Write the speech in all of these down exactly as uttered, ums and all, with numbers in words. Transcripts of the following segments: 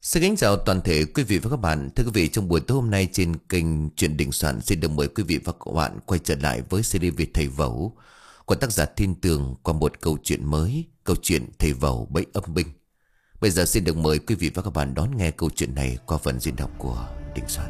Xin kính chào toàn thể quý vị và các bạn. Thưa quý vị, trong buổi tối hôm nay trên kênh Chuyện Đình Soạn xin được mời quý vị và các bạn quay trở lại với series về Thầy Vẩu của tác giả Thiên Tường qua một câu chuyện mới, câu chuyện Thầy Vẩu bẫy âm binh. Bây giờ xin được mời quý vị và các bạn đón nghe câu chuyện này qua phần diễn đọc của Đình Soạn.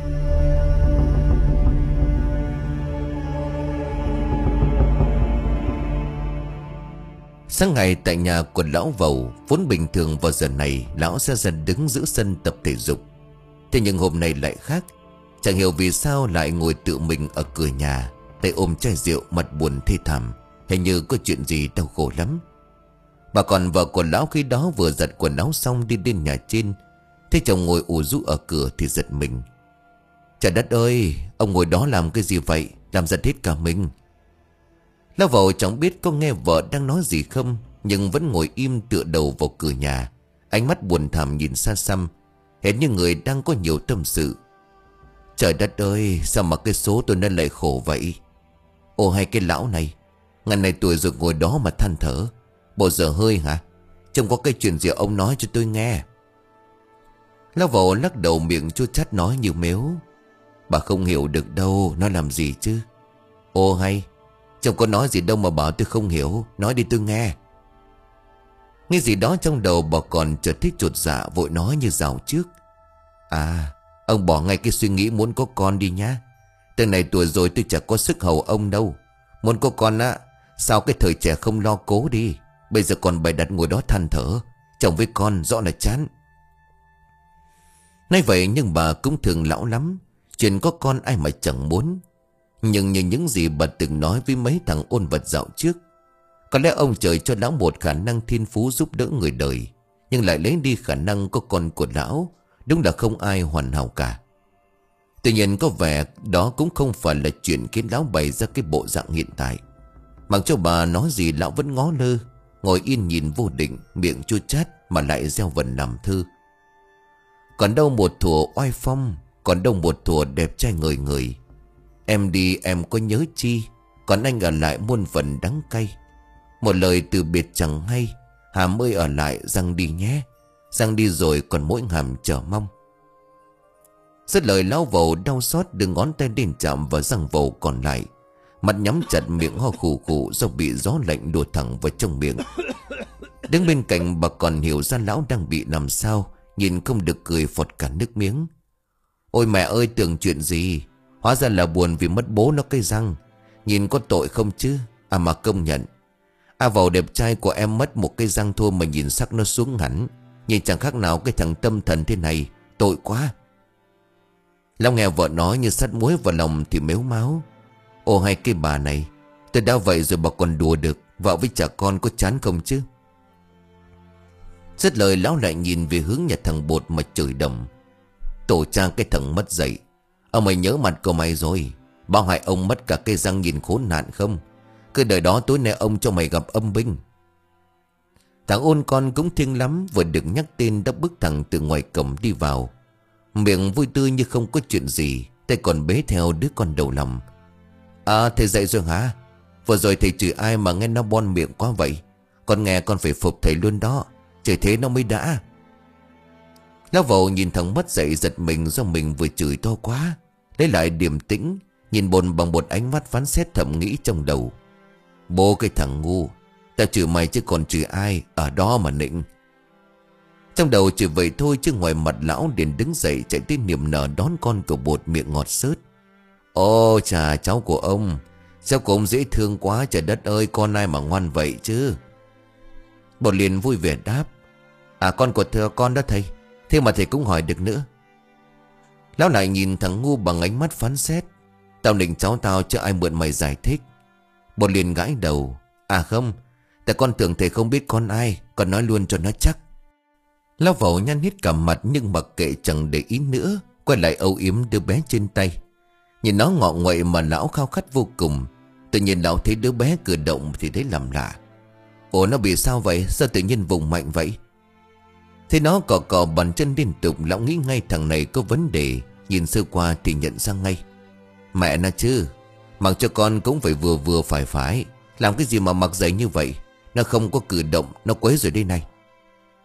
Sáng ngày tại nhà của lão Vẩu, vốn bình thường vào giờ này lão sẽ ra đứng giữa sân tập thể dục. Thế nhưng hôm nay lại khác. Chẳng hiểu vì sao lại ngồi tự mình ở cửa nhà, tay ôm chai rượu, mặt buồn thê thảm, hình như có chuyện gì đau khổ lắm. Bà còn vợ của lão khi đó vừa giặt quần áo xong đi lên nhà trên, thấy chồng ngồi ủ rũ ở cửa thì giật mình. Trời đất ơi, ông ngồi đó làm cái gì vậy, làm giật hết cả mình. Lão Vẩu chẳng biết có nghe vợ đang nói gì không, nhưng vẫn ngồi im tựa đầu vào cửa nhà, ánh mắt buồn thảm nhìn xa xăm, hệt như người đang có nhiều tâm sự. Trời đất ơi, sao mà cái số tôi nên lại khổ vậy. Ồ hay cái lão này, ngàn này tuổi rồi ngồi đó mà than thở. Bộ giờ hơi hả? Trông có cái chuyện gì ông nói cho tôi nghe. Lão Vẩu lắc đầu, miệng chua chát nói như mếu. Bà không hiểu được đâu, nó làm gì chứ. Ồ hay, chồng có nói gì đâu mà bảo tôi không hiểu. Nói đi tôi nghe. Nghe gì đó trong đầu bà còn chợt thích chột dạ, vội nói như rào trước. À, ông bỏ ngay cái suy nghĩ muốn có con đi nhá. Từng này tuổi rồi tôi chẳng có sức hầu ông đâu. Muốn có con á, sao cái thời trẻ không lo cố đi. Bây giờ còn bày đặt ngồi đó than thở. Chồng với con rõ là chán. Nói vậy nhưng bà cũng thường lão lắm. Chuyện có con ai mà chẳng muốn. Nhưng như những gì bà từng nói với mấy thằng ôn vật dạo trước, có lẽ ông trời cho lão một khả năng thiên phú giúp đỡ người đời, nhưng lại lấy đi khả năng có con của lão. Đúng là không ai hoàn hảo cả. Tuy nhiên có vẻ đó cũng không phải là chuyện khiến lão bày ra cái bộ dạng hiện tại. Mặc cho bà nói gì lão vẫn ngó lơ, ngồi yên nhìn vô định, miệng chua chát mà lại gieo vần làm thơ. Còn đâu một thuở oai phong, còn đâu một thuở đẹp trai ngời ngời. Em đi em có nhớ chi, còn anh ở lại muôn phần đắng cay. Một lời từ biệt chẳng hay, hàm ơi ở lại răng đi nhé. Răng đi rồi còn mỗi hàm chờ mong. Dứt lời lão Vẩu đau xót đưa ngón tay lên chạm vào răng Vẩu còn lại. Mặt nhắm chặt, miệng ho khủ khủ do bị gió lạnh đùa thẳng vào trong miệng. Đứng bên cạnh bà còn hiểu ra lão đang bị làm sao, nhìn không được cười phọt cả nước miếng. Ôi mẹ ơi, tưởng chuyện gì, hóa ra là buồn vì mất bố nó cái răng. Nhìn có tội không chứ. À mà công nhận, A Vẩu đẹp trai của em mất một cái răng thôi mà nhìn sắc nó xuống hẳn. Nhìn chẳng khác nào cái thằng tâm thần thế này. Tội quá. Lão nghe vợ nói như sắt muối vào lòng thì mếu máo. Ồ hay cái bà này, tôi đã vậy rồi bà còn đùa được. Vợ với cha con có chán không chứ. Dứt lời lão lại nhìn về hướng nhà thằng Bột mà chửi đầm. Tổ cha cái thằng mất dạy, ông mày nhớ mặt của mày rồi. Bao hại ông mất cả cây răng nhìn khốn nạn không. Cứ đời đó tối nay ông cho mày gặp âm binh. Thằng ôn con cũng thiêng lắm, vừa được nhắc tên đã bước thẳng từ ngoài cổng đi vào, miệng vui tươi như không có chuyện gì, tay còn bế theo đứa con đầu lòng. À thầy dậy rồi hả? Vừa rồi thầy chửi ai mà nghe nó bon miệng quá vậy? Con nghe con phải phục thầy luôn đó. Chửi thế nó mới đã. Lão Vẩu nhìn thằng mất dậy giật mình do mình vừa chửi to quá. Lấy lại điềm tĩnh, nhìn Bồn bằng một ánh mắt phán xét thầm nghĩ trong đầu. Bố cái thằng ngu, tao chửi mày chứ còn chửi ai, ở đó mà nịnh. Trong đầu chỉ vậy thôi chứ ngoài mặt lão liền đứng dậy chạy tới niềm nở đón con của Bột miệng ngọt xớt. Ô chà, cháu của ông, cháu của ông dễ thương quá, trời đất ơi, con ai mà ngoan vậy chứ. Bột liền vui vẻ đáp. À con của thưa con đó thầy. Thế mà thầy cũng hỏi được nữa. Lão lại nhìn thằng ngu bằng ánh mắt phán xét. Tao định cháu tao chứ ai mượn mày giải thích. Bột liền gãi đầu. À không, tại con tưởng thầy không biết con ai, con nói luôn cho nó chắc. Lão Vẩu nhăn hết cả mặt nhưng mặc kệ chẳng để ý nữa, quay lại âu yếm đứa bé trên tay. Nhìn nó ngọ nguậy mà lão khao khát vô cùng. Tự nhiên lão thấy đứa bé cử động thì thấy làm lạ. Ủa nó bị sao vậy, sao tự nhiên vùng mạnh vậy? Thế nó cò cò bàn chân liên tục, lão nghĩ ngay thằng này có vấn đề. Nhìn sơ qua thì nhận ra ngay. Mẹ nó chứ, mặc cho con cũng phải vừa vừa phải phải. Làm cái gì mà mặc giày như vậy? Nó không có cử động, nó quấy rồi đây này.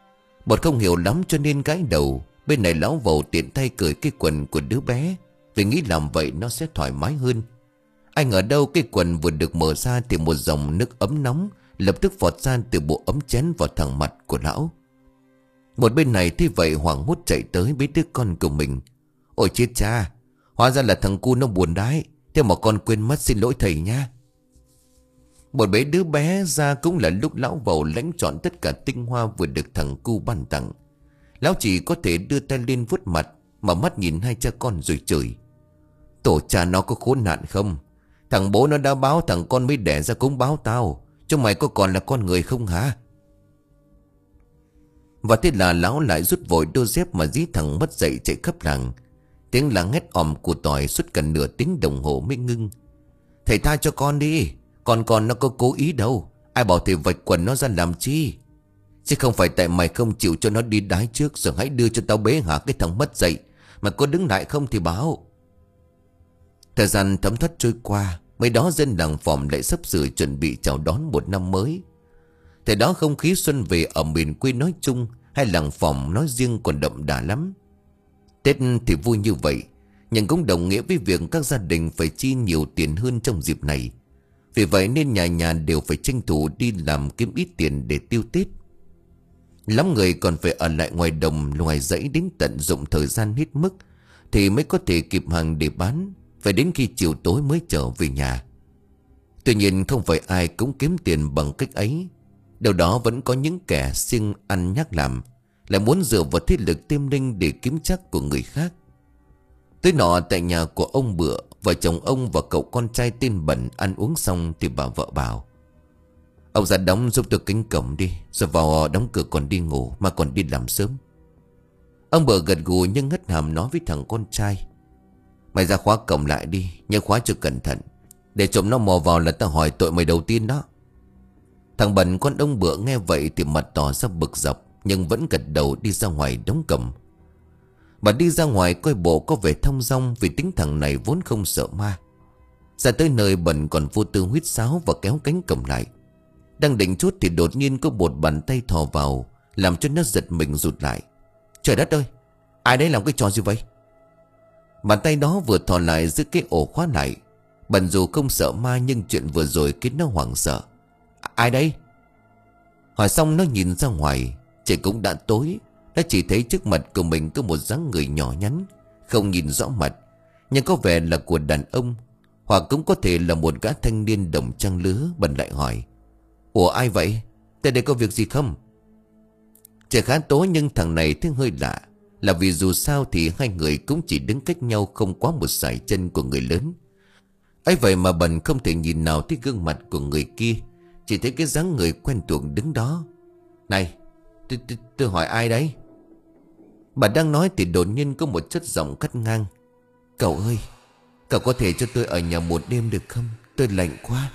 Bột không hiểu lắm cho nên gãi đầu. Bên này lão vầu tiện tay cởi cái quần của đứa bé, vì nghĩ làm vậy nó sẽ thoải mái hơn. Ai ngờ đâu cái quần vừa được mở ra thì một dòng nước ấm nóng lập tức vọt ra từ bộ ấm chén vào thẳng mặt của lão. Một bên này thế vậy hoảng hốt chạy tới bế đứa con của mình. Ôi chết cha, hóa ra là thằng cu nó buồn đái, thế mà con quên mất, xin lỗi thầy nha. Một bế đứa bé ra cũng là lúc lão vầu lãnh trọn tất cả tinh hoa vừa được thằng cu ban tặng. Lão chỉ có thể đưa tay lên vuốt mặt, mà mắt nhìn hai cha con rồi chửi: tổ cha nó có khốn nạn không? Thằng bố nó đã báo, thằng con mới đẻ ra cũng báo tao, chứ mày có còn là con người không hả? Và thế là lão lại rút vội đôi dép mà dí thằng mất dậy chạy khắp làng. Tiếng làng hét òm của tỏi suốt gần nửa tiếng đồng hồ mới ngưng. Thầy tha cho con đi, con con nó có cố ý đâu. Ai bảo thầy vạch quần nó ra làm chi? Chứ không phải tại mày không chịu cho nó đi đái trước, rồi hãy đưa cho tao bế hả cái thằng mất dậy. Mà có đứng lại không thì báo. Thời gian thấm thoát trôi qua, mấy đó dân làng Phòm lại sắp sửa chuẩn bị chào đón một năm mới. Thời đó không khí xuân về ở miền quê nói chung hay làng Phòm nói riêng còn đậm đà lắm. Tết thì vui như vậy, nhưng cũng đồng nghĩa với việc các gia đình phải chi nhiều tiền hơn trong dịp này. Vì vậy nên nhà nhà đều phải tranh thủ đi làm kiếm ít tiền để tiêu Tết. Lắm người còn phải ở lại ngoài đồng ngoài dãy đến tận dụng thời gian hết mức thì mới có thể kịp hàng để bán, phải đến khi chiều tối mới trở về nhà. Tuy nhiên không phải ai cũng kiếm tiền bằng cách ấy. Đâu đó vẫn có những kẻ siêng ăn nhắc làm, lại muốn dựa vào thế lực tâm linh để kiếm chắc của người khác. Tới nọ tại nhà của ông Bựa, vợ chồng ông và cậu con trai tên Bẩn ăn uống xong thì bà vợ bảo: ông ra đóng giúp tôi cánh cổng đi, rồi vào đóng cửa còn đi ngủ, mà còn đi làm sớm. Ông Bựa gật gù nhưng hất hàm nói với thằng con trai: mày ra khóa cổng lại đi, nhớ khóa cho cẩn thận, để trộm nó mò vào là tao hỏi tội mày đầu tiên đó. Thằng Bẩn con ông Bựa nghe vậy thì mặt tỏ ra bực dọc, nhưng vẫn gật đầu đi ra ngoài đóng cổng. Bà đi ra ngoài coi bộ có vẻ thong dong, vì tính thằng này vốn không sợ ma. Ra tới nơi Bẩn còn vô tư huýt sáo và kéo cánh cổng lại. Đang định chốt thì đột nhiên có một bàn tay thò vào, làm cho nó giật mình rụt lại. Trời đất ơi, ai đấy làm cái trò gì vậy? Bàn tay đó vừa thò lại giữ cái ổ khóa lại. Bẩn dù không sợ ma nhưng chuyện vừa rồi khiến nó hoảng sợ. Ai đây? Hỏi xong nó nhìn ra ngoài. Trời cũng đã tối. Nó chỉ thấy trước mặt của mình có một dáng người nhỏ nhắn, không nhìn rõ mặt, nhưng có vẻ là của đàn ông, hoặc cũng có thể là một gã thanh niên đồng trang lứa. Bần lại hỏi: ủa ai vậy? Tại đây có việc gì không? Trời khá tối nhưng thằng này thấy hơi lạ, là vì dù sao thì hai người cũng chỉ đứng cách nhau không quá một sải chân của người lớn. ấy vậy mà Bần không thể nhìn nào thấy gương mặt của người kia, chỉ thấy cái dáng người quen thuộc đứng đó. Này, tôi, tôi, tôi hỏi ai đấy? Bà đang nói thì đột nhiên có một chất giọng cắt ngang: cậu ơi, cậu có thể cho tôi ở nhà một đêm được không? Tôi lạnh quá.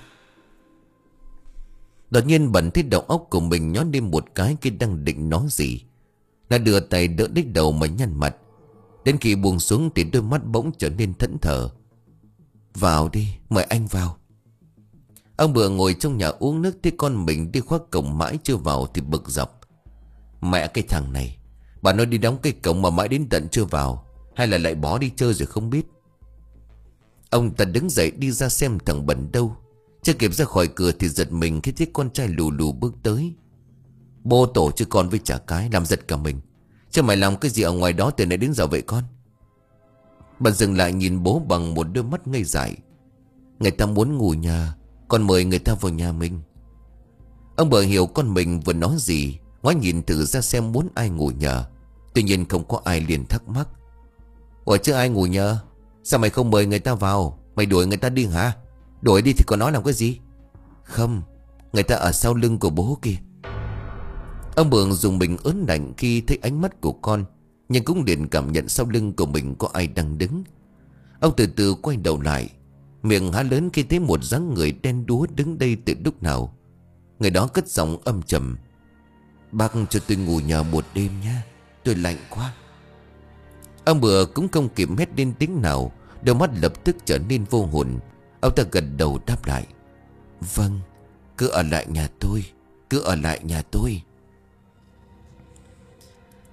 Đột nhiên Bần thấy đầu óc của mình nhón lên một cái khi đang định nói gì. Nó đưa tay đỡ đích đầu mà nhăn mặt. Đến khi buông xuống thì đôi mắt bỗng trở nên thẫn thờ. Vào đi, mời anh vào. Ông Bựa ngồi trong nhà uống nước, thấy con mình đi khóa cổng mãi chưa vào thì bực dọc. Mẹ cái thằng này, bà nói đi đóng cái cổng mà mãi đến tận chưa vào, hay là lại bỏ đi chơi rồi không biết. Ông ta đứng dậy đi ra xem thằng Bẩn đâu. Chưa kịp ra khỏi cửa thì giật mình khi thấy con trai lù lù bước tới. Bố tổ chứ con với chả cái, làm giật cả mình. Chứ mày làm cái gì ở ngoài đó từ nãy đến giờ vậy con? Bẩn dừng lại nhìn bố bằng một đôi mắt ngây dại. Người ta muốn ngủ nhà, con mời người ta vào nhà mình. Ông Bợ hiểu con mình vừa nói gì, ngoái nhìn thử ra xem muốn ai ngủ nhờ. Tuy nhiên không có ai, liền thắc mắc: ủa chứ ai ngủ nhờ? Sao mày không mời người ta vào? Mày đuổi người ta đi hả? Đuổi đi thì còn nói làm cái gì? Không, người ta ở sau lưng của bố kìa. Ông Bượng dùng mình ớn lạnh khi thấy ánh mắt của con, nhưng cũng liền cảm nhận sau lưng của mình có ai đang đứng. Ông từ từ quay đầu lại, miệng há lớn khi thấy một dáng người đen đúa đứng đây từ lúc nào. Người đó cất giọng âm trầm: bác cho tôi ngủ nhờ một đêm nha, tôi lạnh quá. Ông Bựa cũng không kịp hét lên tiếng nào, đôi mắt lập tức trở nên vô hồn. Ông ta gật đầu đáp lại: vâng, cứ ở lại nhà tôi, cứ ở lại nhà tôi.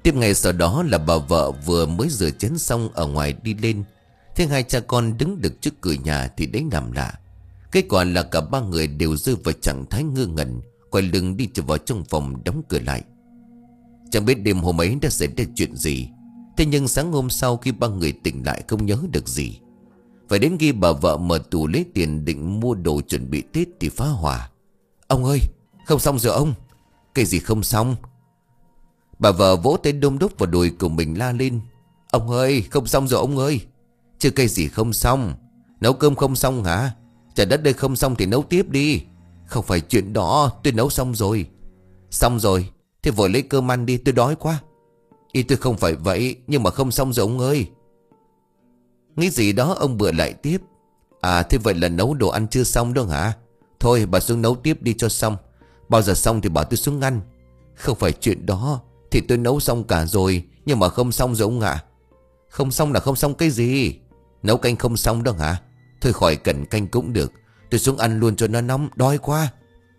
Tiếp ngày sau đó là bà vợ vừa mới rửa chén xong ở ngoài đi lên. Thế hai cha con đứng được trước cửa nhà thì đấy làm lạ. Kết quả là cả ba người đều rơi vào trạng thái ngơ ngẩn, quay lưng đi trở vào trong phòng đóng cửa lại. Chẳng biết đêm hôm ấy đã xảy ra chuyện gì. Thế nhưng sáng hôm sau khi ba người tỉnh lại không nhớ được gì. Phải đến khi bà vợ mở tủ lấy tiền định mua đồ chuẩn bị Tết thì phá hỏa. Ông ơi, không xong rồi ông. Cái gì không xong? Bà vợ vỗ tay đôm đúc vào đùi của mình la lên. Ông ơi, không xong rồi ông ơi. Chứ cái gì không xong? Nấu cơm không xong hả? Trời đất đây, không xong thì nấu tiếp đi. Không phải chuyện đó, tôi nấu xong rồi. Xong rồi, thế vội lấy cơm ăn đi, tôi đói quá. Ý tôi không phải vậy, nhưng mà không xong rồi ông ơi. Nghĩ gì đó ông bữa lại tiếp. À thế vậy là nấu đồ ăn chưa xong đâu hả? Thôi bà xuống nấu tiếp đi cho xong. Bao giờ xong thì bảo tôi xuống ăn. Không phải chuyện đó. Thì tôi nấu xong cả rồi, nhưng mà không xong rồi ông ạ. Không xong là không xong cái gì? Nấu canh không xong đâu hả? Thôi khỏi cần canh cũng được. Tôi xuống ăn luôn cho nó nóng, đói quá.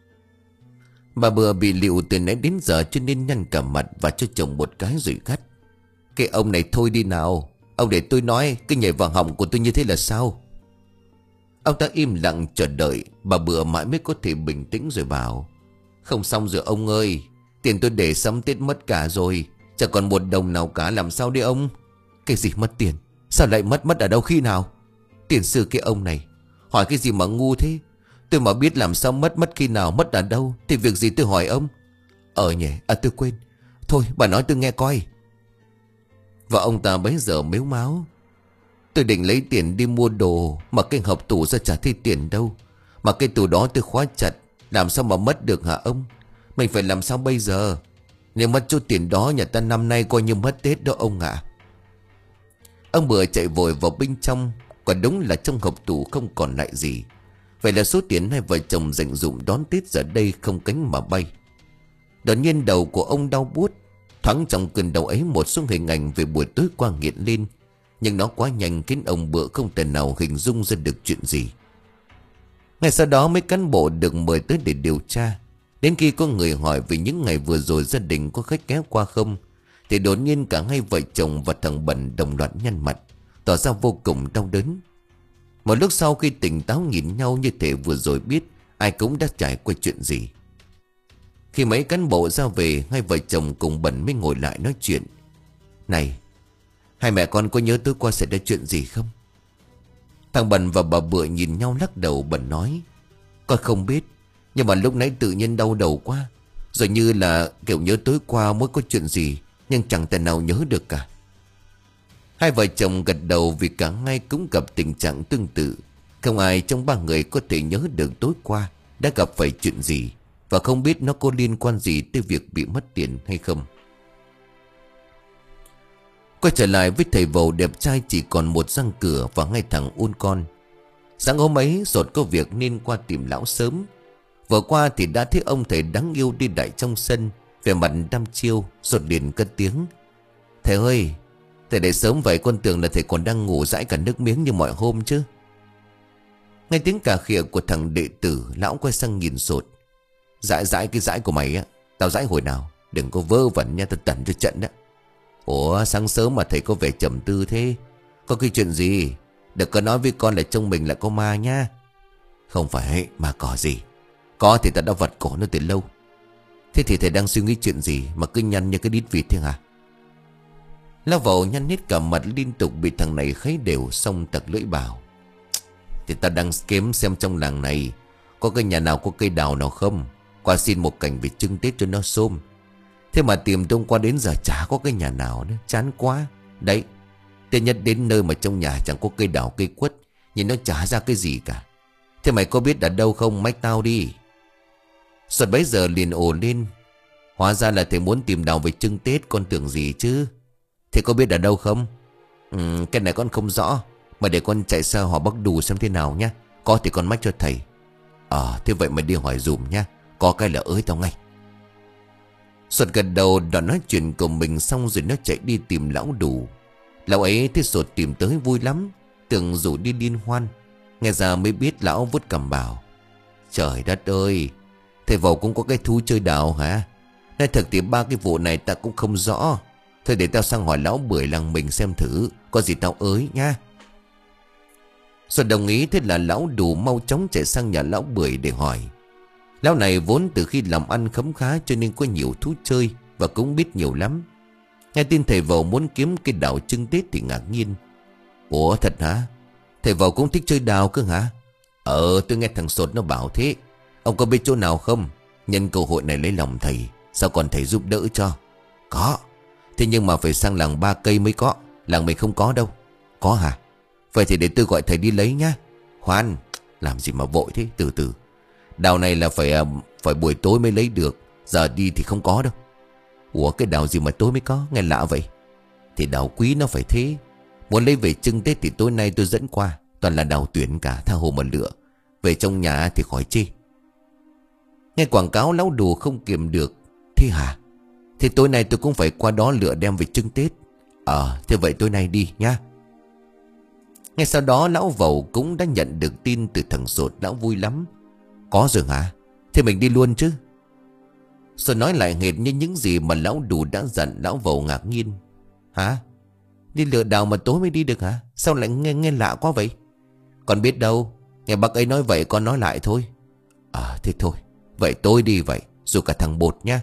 Bà bữa bị liệu từ nãy đến giờ cho nên nhăn cả mặt và cho chồng một cái rồi gắt. Cái ông này thôi đi nào. Ông để tôi nói, cái nhảy vào họng của tôi như thế là sao? Ông ta im lặng chờ đợi. Bà bữa mãi mới có thể bình tĩnh rồi bảo. Không xong rồi ông ơi. Tiền tôi để sắm Tết mất cả rồi. Chẳng còn một đồng nào cả, làm sao đi ông? Cái gì mất tiền? Sao lại mất? Mất ở đâu khi nào? Tiền sư cái ông này hỏi cái gì mà ngu thế? Tôi mà biết làm sao mất, mất khi nào, mất ở đâu thì việc gì tôi hỏi ông? Ờ nhỉ, à tôi quên. Thôi bà nói tôi nghe coi. Và ông ta bấy giờ mếu máo. Tôi định lấy tiền đi mua đồ, mà cái hộp tủ ra chả thấy tiền đâu. Mà cái tủ đó tôi khóa chặt, làm sao mà mất được hả ông? Mình phải làm sao bây giờ? Nếu mất chút tiền đó, nhà ta năm nay coi như mất Tết đó ông ạ. Ông Bữa chạy vội vào bên trong. Quả đúng là trong hộp tủ không còn lại gì. Vậy là số tiền hai vợ chồng dành dụm đón Tết giờ đây không cánh mà bay. Đột nhiên đầu của ông đau buốt. Thoáng trong cơn đau ấy một số hình ảnh về buổi tối qua hiện lên. Nhưng nó quá nhanh khiến ông Bữa không thể nào hình dung ra được chuyện gì. Ngay sau đó mấy cán bộ được mời tới để điều tra. Đến khi có người hỏi về những ngày vừa rồi gia đình có khách ghé qua không, thì đột nhiên cả hai vợ chồng và thằng Bẩn đồng loạt nhăn mặt, tỏ ra vô cùng đau đớn. Một lúc sau khi tỉnh táo nhìn nhau như thể vừa rồi biết ai cũng đã trải qua chuyện gì. Khi mấy cán bộ ra về, hai vợ chồng cùng Bẩn mới ngồi lại nói chuyện. Này, hai mẹ con có nhớ tối qua xảy ra chuyện gì không? Thằng Bẩn và bà Bựa nhìn nhau lắc đầu. Bẩn nói, con không biết, nhưng mà lúc nãy tự nhiên đau đầu quá. Rồi như là kiểu nhớ tối qua mới có chuyện gì, nhưng chẳng thể nào nhớ được cả. Hai vợ chồng gật đầu vì cả hai cũng gặp tình trạng tương tự. Không ai trong ba người có thể nhớ được tối qua đã gặp phải chuyện gì, và không biết nó có liên quan gì tới việc bị mất tiền hay không. Quay trở lại với thầy Vầu đẹp trai chỉ còn một răng cửa và hai thằng ôn con. Sáng hôm ấy Sột có việc nên qua tìm lão sớm. Vừa qua thì đã thấy ông thầy đáng yêu đi đại trong sân, vẻ mặt đăm chiêu. Sột liền cất tiếng. Thầy ơi, thầy để sớm vậy, con tưởng là thầy còn đang ngủ dãi cả nước miếng như mọi hôm chứ. Nghe tiếng cà khịa của thằng đệ tử, lão quay sang nhìn Sột. Dãi dãi cái dãi của mày á, tao dãi hồi nào? Đừng có vơ vẩn nha, tao tẩn cho trận đó. Ủa sáng sớm mà thầy có vẻ trầm tư thế? Có cái chuyện gì? Đừng có nói với con là trong mình là có ma nha. Không phải mà có gì. Có thì tao đã vật cổ nó từ lâu. Thế thì thầy đang suy nghĩ chuyện gì mà cứ nhăn như cái đít vịt thế hả? Lão Vầu nhăn hết cả mặt, liên tục bị thằng này kháy đều, xong tặc lưỡi bảo. Thì tao đang kiếm xem trong làng này có cái nhà nào có cây đào nào không, qua xin một cảnh về trưng Tết cho nó xôm. Thế mà tìm tôi qua đến giờ chả có cái nhà nào nữa, chán quá. Đấy, thế nhất đến nơi mà trong nhà chẳng có cây đào cây quất, nhìn nó chả ra cái gì cả. Thế mày có biết ở đâu không, mách tao đi. Sột bấy giờ liền ồ lên. Hóa ra là thầy muốn tìm đào về trưng Tết, con tưởng gì chứ. Thế có biết ở đâu không? Ừ, cái này con không rõ, mà để con chạy xa hỏi bác Đù xem thế nào nhá. Có thì con mách cho thầy. Ờ, thế vậy mà đi hỏi dùm nhá. Có cái là ới tao ngay. Sột gật đầu, đoạn nói chuyện của mình xong rồi nó chạy đi tìm lão Đủ. Lão ấy thấy Sột tìm tới vui lắm, tưởng rủ đi liên hoan. Nghe ra mới biết lão vuốt cằm bảo. Trời đất ơi, thầy Vầu cũng có cái thú chơi đào hả? Nói thật thì ba cái vụ này ta cũng không rõ. Thôi để tao sang hỏi lão Bưởi làng mình xem thử, có gì tao ới nha. Xuân đồng ý. Thế là lão Đủ mau chóng chạy sang nhà lão Bưởi để hỏi. Lão này vốn từ khi làm ăn khấm khá cho nên có nhiều thú chơi và cũng biết nhiều lắm. Nghe tin thầy Vầu muốn kiếm cái đào trưng Tết thì ngạc nhiên. Ủa thật hả? Thầy Vầu cũng thích chơi đào cơ hả? Ờ tôi nghe thằng Sột nó bảo thế. Ông có biết chỗ nào không? Nhân cơ hội này lấy lòng thầy, sao còn thầy giúp đỡ cho? Có. Thế nhưng mà phải sang làng Ba Cây mới có. Làng mình không có đâu. Có hả? Vậy thì để tôi gọi thầy đi lấy nhá. Khoan, làm gì mà vội thế, từ từ. Đào này là phải phải buổi tối mới lấy được, giờ đi thì không có đâu. Ủa cái đào gì mà tối mới có, nghe lạ vậy. Thì đào quý nó phải thế. Muốn lấy về trưng Tết thì tối nay tôi dẫn qua. Toàn là đào tuyển cả, tha hồ mà lựa. Về trong nhà thì khỏi chê. Nghe quảng cáo lão Đủ không kiềm được. Thế hả? Thế tối nay tôi cũng phải qua đó lựa đem về trưng Tết. Ờ thế vậy tối nay đi nhá. Ngay sau đó lão Vầu cũng đã nhận được tin từ thằng Sột. Lão vui lắm. Có rồi hả? Thế mình đi luôn chứ? Rồi nói lại hệt như những gì mà lão Đủ đã dặn. Lão Vầu ngạc nhiên. Hả? Đi lựa đào mà tối mới đi được hả? Sao lại nghe nghe lạ quá vậy? Con biết đâu. Nghe bác ấy nói vậy con nói lại thôi. À thế thôi. Vậy tôi đi vậy. Dù cả thằng Bột nhá.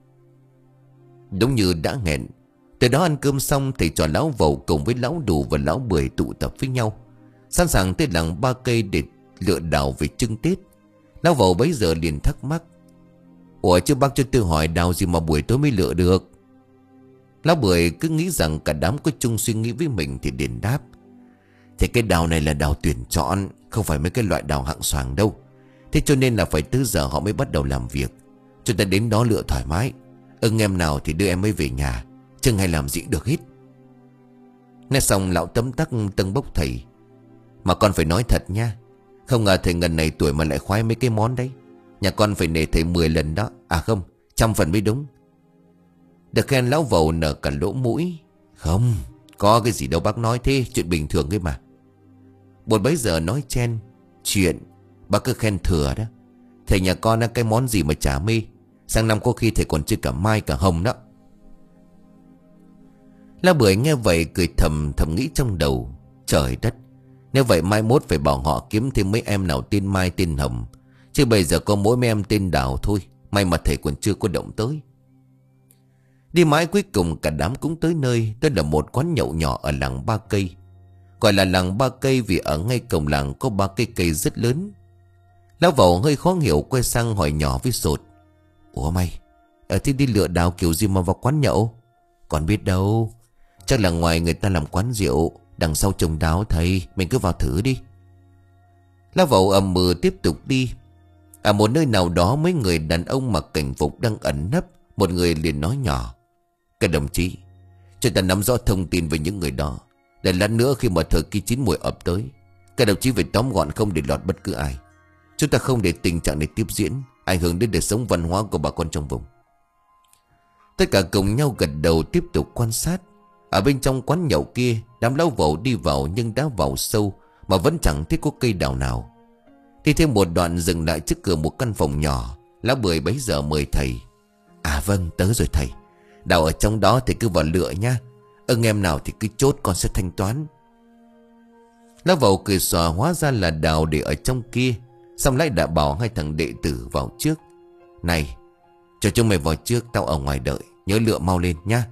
Đúng như đã hẹn. Từ đó ăn cơm xong thầy trò lão Vầu cùng với lão Đủ và lão Bưởi tụ tập với nhau, sẵn sàng tới làng Ba Cây để lựa đào về trưng Tết. Lão Vầu bấy giờ liền thắc mắc. Ủa chứ bác cho tôi hỏi đào gì mà buổi tối mới lựa được? Lão Bưởi cứ nghĩ rằng cả đám có chung suy nghĩ với mình thì liền đáp. Thì cái đào này là đào tuyển chọn, không phải mấy cái loại đào hạng xoàng đâu. Thế cho nên là phải tới giờ họ mới bắt đầu làm việc. Chúng ta đến đó lựa thoải mái. Ưng em nào thì đưa em ấy về nhà, chừng hay làm gì được hết. Nghe xong lão tấm tắc tâng bốc thầy. Mà con phải nói thật nha. Không ngờ thầy ngần này tuổi mà lại khoái mấy cái món đấy. Nhà con phải nể thầy mười lần đó. À không, trăm phần mới đúng. Được khen lão Vầu nở cả lỗ mũi. Không, có cái gì đâu bác nói thế, chuyện bình thường ấy mà. Bột bấy giờ nói chen. Chuyện, bác cứ khen thừa đó. Thầy nhà con là cái món gì mà chả mê. Sang năm có khi thầy còn chơi cả mai cả hồng đó. Lão Bưởi nghe vậy cười thầm thầm nghĩ trong đầu. Trời đất, nếu vậy mai mốt phải bảo họ kiếm thêm mấy em nào tên Mai tên Hồng. Chứ bây giờ có mỗi mấy em tên Đào thôi. May mà thầy còn chưa có động tới. Đi mãi cuối cùng cả đám cũng tới nơi. Đó là một quán nhậu nhỏ ở làng Ba Cây. Gọi là làng Ba Cây vì ở ngay cổng làng có ba cây cây rất lớn. Lão Vầu hơi khó hiểu quay sang hỏi nhỏ với Sột. Ủa mày, ở thế đi lựa đào kiểu gì mà vào quán nhậu? Còn biết đâu. Chắc là ngoài người ta làm quán rượu, đằng sau trồng đào thầy. Mình cứ vào thử đi. Lão Vầu ầm mừ tiếp tục đi. Ở một nơi nào đó mấy người đàn ông mặc cảnh phục đang ẩn nấp. Một người liền nói nhỏ. Các đồng chí, chúng ta nắm rõ thông tin về những người đó, để lát nữa khi mà thời kỳ chín muồi ập tới, các đồng chí phải tóm gọn không để lọt bất cứ ai. Chúng ta không để tình trạng này tiếp diễn, ảnh hưởng đến đời sống văn hóa của bà con trong vùng. Tất cả cùng nhau gật đầu tiếp tục quan sát. Ở bên trong quán nhậu kia, đám lão Vầu đi vào nhưng đã vào sâu mà vẫn chẳng thấy có cây đào nào. Đi thêm một đoạn dừng lại trước cửa một căn phòng nhỏ. Lão Bưởi bấy giờ mời thầy. À vâng, tới rồi thầy. Đào ở trong đó thì cứ vào lựa nha. Ưng em nào thì cứ chốt, con sẽ thanh toán. Lão Vầu cười xòa, hóa ra là đào để ở trong kia. Xong lại đã bảo hai thằng đệ tử vào trước. Này, cho chúng mày vào trước, tao ở ngoài đợi. Nhớ lựa mau lên nha.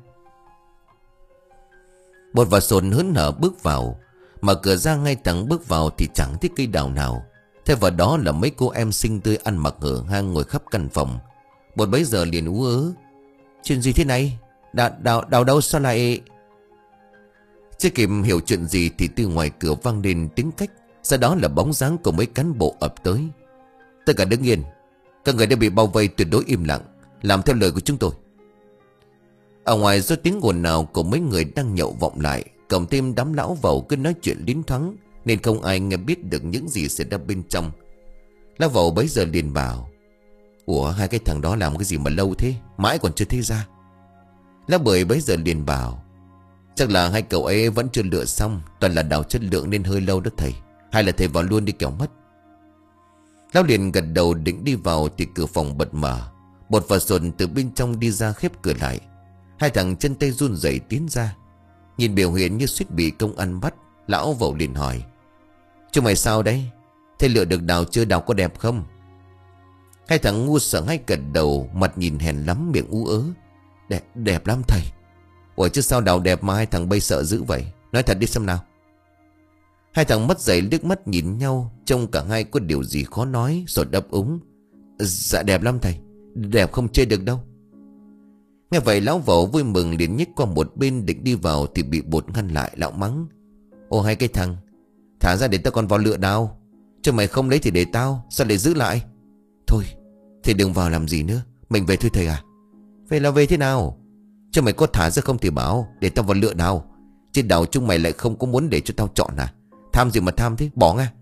Bột và Sột hớn hở bước vào. Mở cửa ra ngay thẳng bước vào thì chẳng thấy cây đào nào. Thay vào đó là mấy cô em xinh tươi ăn mặc hở hang ngồi khắp căn phòng. Bột bấy giờ liền ú ớ. Chuyện gì thế này? Đào, đào, đào đâu sao lại... Chưa kịp hiểu chuyện gì thì từ ngoài cửa vang lên tiếng cách. Sau đó là bóng dáng của mấy cán bộ ập tới. Tất cả đứng yên. Các người đã bị bao vây, tuyệt đối im lặng, làm theo lời của chúng tôi. Ở ngoài do tiếng ồn nào của mấy người đang nhậu vọng lại, cộng thêm đám lão Vầu cứ nói chuyện lín thoáng, nên không ai nghe biết được những gì xảy ra bên trong. Lão Vầu bấy giờ liền bảo. Ủa hai cái thằng đó làm cái gì mà lâu thế, mãi còn chưa thấy ra. Lão Bưởi bấy giờ liền bảo. Chắc là hai cậu ấy vẫn chưa lựa xong, toàn là đào chất lượng nên hơi lâu đó thầy. Hay là thầy vào luôn đi kẻo mất. Lão liền gật đầu định đi vào thì cửa phòng bật mở. Bột và Sột từ bên trong đi ra khép cửa lại. Hai thằng chân tay run rẩy tiến ra. Nhìn biểu hiện như suýt bị công an bắt, lão Vẩu liền hỏi: "Chúng mày sao đấy? Thế lựa được đào chưa? Đào có đẹp không?" Hai thằng ngu sợ hãi gật đầu, mặt nhìn hèn lắm, miệng ú ớ: Đẹp, đẹp lắm thầy. Ủa chứ sao đào đẹp mà hai thằng bây sợ dữ vậy? Nói thật đi xem nào. Hai thằng mất dậy liếc mắt nhìn nhau, trông cả hai có điều gì khó nói, rồi đáp úng: "Dạ đẹp lắm thầy, đẹp không chê được đâu." Nghe vậy lão Vẩu vui mừng liền nhích qua một bên định đi vào thì bị Bột ngăn lại. Lão mắng: "Ô hai cái thằng, thả ra để tao còn vào lựa đào. Chứ mày không lấy thì để tao, sao lại giữ lại?" "Thôi thì đừng vào làm gì nữa, mình về thôi thầy à." "Về là về thế nào? Chứ mày có thả ra không thì bảo, để tao vào lựa đào. Trên đào chúng mày lại không có muốn để cho tao chọn à? Tham gì mà tham thế, bỏ nghe."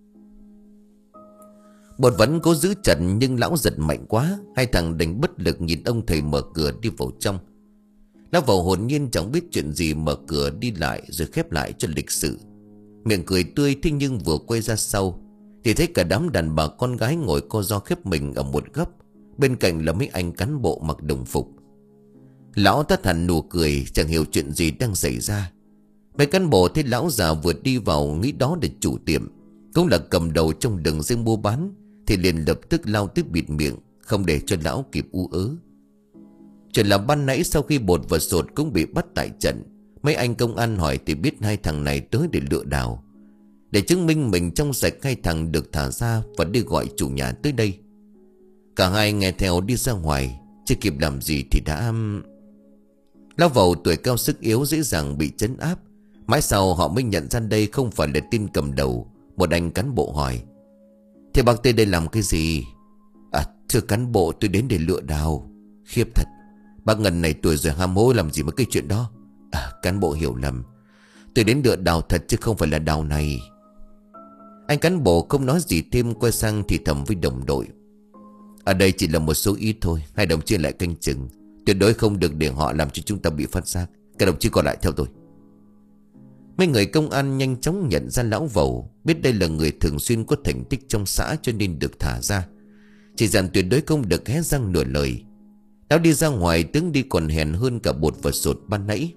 Bột vẫn cố giữ chặt nhưng lão giật mạnh quá. Hai thằng đành bất lực nhìn ông thầy mở cửa đi vào trong. Lão Vẩu hồn nhiên chẳng biết chuyện gì, mở cửa đi lại rồi khép lại cho lịch sự, miệng cười tươi. Thế nhưng vừa quay ra sau thì thấy cả đám đàn bà con gái ngồi co ro khép mình ở một góc. Bên cạnh là mấy anh cán bộ mặc đồng phục. Lão tắt hẳn nụ cười, chẳng hiểu chuyện gì đang xảy ra. Mấy cán bộ thấy lão già vừa đi vào nghĩ đó là chủ tiệm, cũng là cầm đầu trong đường dây mua bán, thì liền lập tức lao tới bịt miệng, không để cho lão kịp ú ớ. Chuyện là ban nãy sau khi Bột và Sột cũng bị bắt tại trận, mấy anh công an hỏi thì biết hai thằng này tới để lựa đào. Để chứng minh mình trong sạch, hai thằng được thả ra và đi gọi chủ nhà tới đây. Cả hai nghe theo đi ra ngoài, chưa kịp làm gì thì đã... Lão Vẩu tuổi cao sức yếu dễ dàng bị trấn áp. Mãi sau họ mới nhận ra đây không phải là tên cầm đầu. Một anh cán bộ hỏi: "Thế bác tới đây làm cái gì?" "À thưa cán bộ, tôi đến để lựa đào." "Khiếp thật, bác Ngân này tuổi rồi ham hố làm gì mà cái chuyện đó." "À cán bộ hiểu lầm, tôi đến lựa đào thật chứ không phải là đào này." Anh cán bộ không nói gì thêm, quay sang thì thầm với đồng đội: "Ở đây chỉ là một số ít thôi, hai đồng chí lại canh chừng, tuyệt đối không được để họ làm cho chúng ta bị phát giác. Các đồng chí còn lại theo tôi." Mấy người công an nhanh chóng nhận ra lão Vẩu, biết đây là người thường xuyên có thành tích trong xã cho nên được thả ra. Chỉ dặn tuyệt đối không được hé răng nửa lời. Lão đi ra ngoài tướng đi còn hèn hơn cả Bột và Sột ban nãy.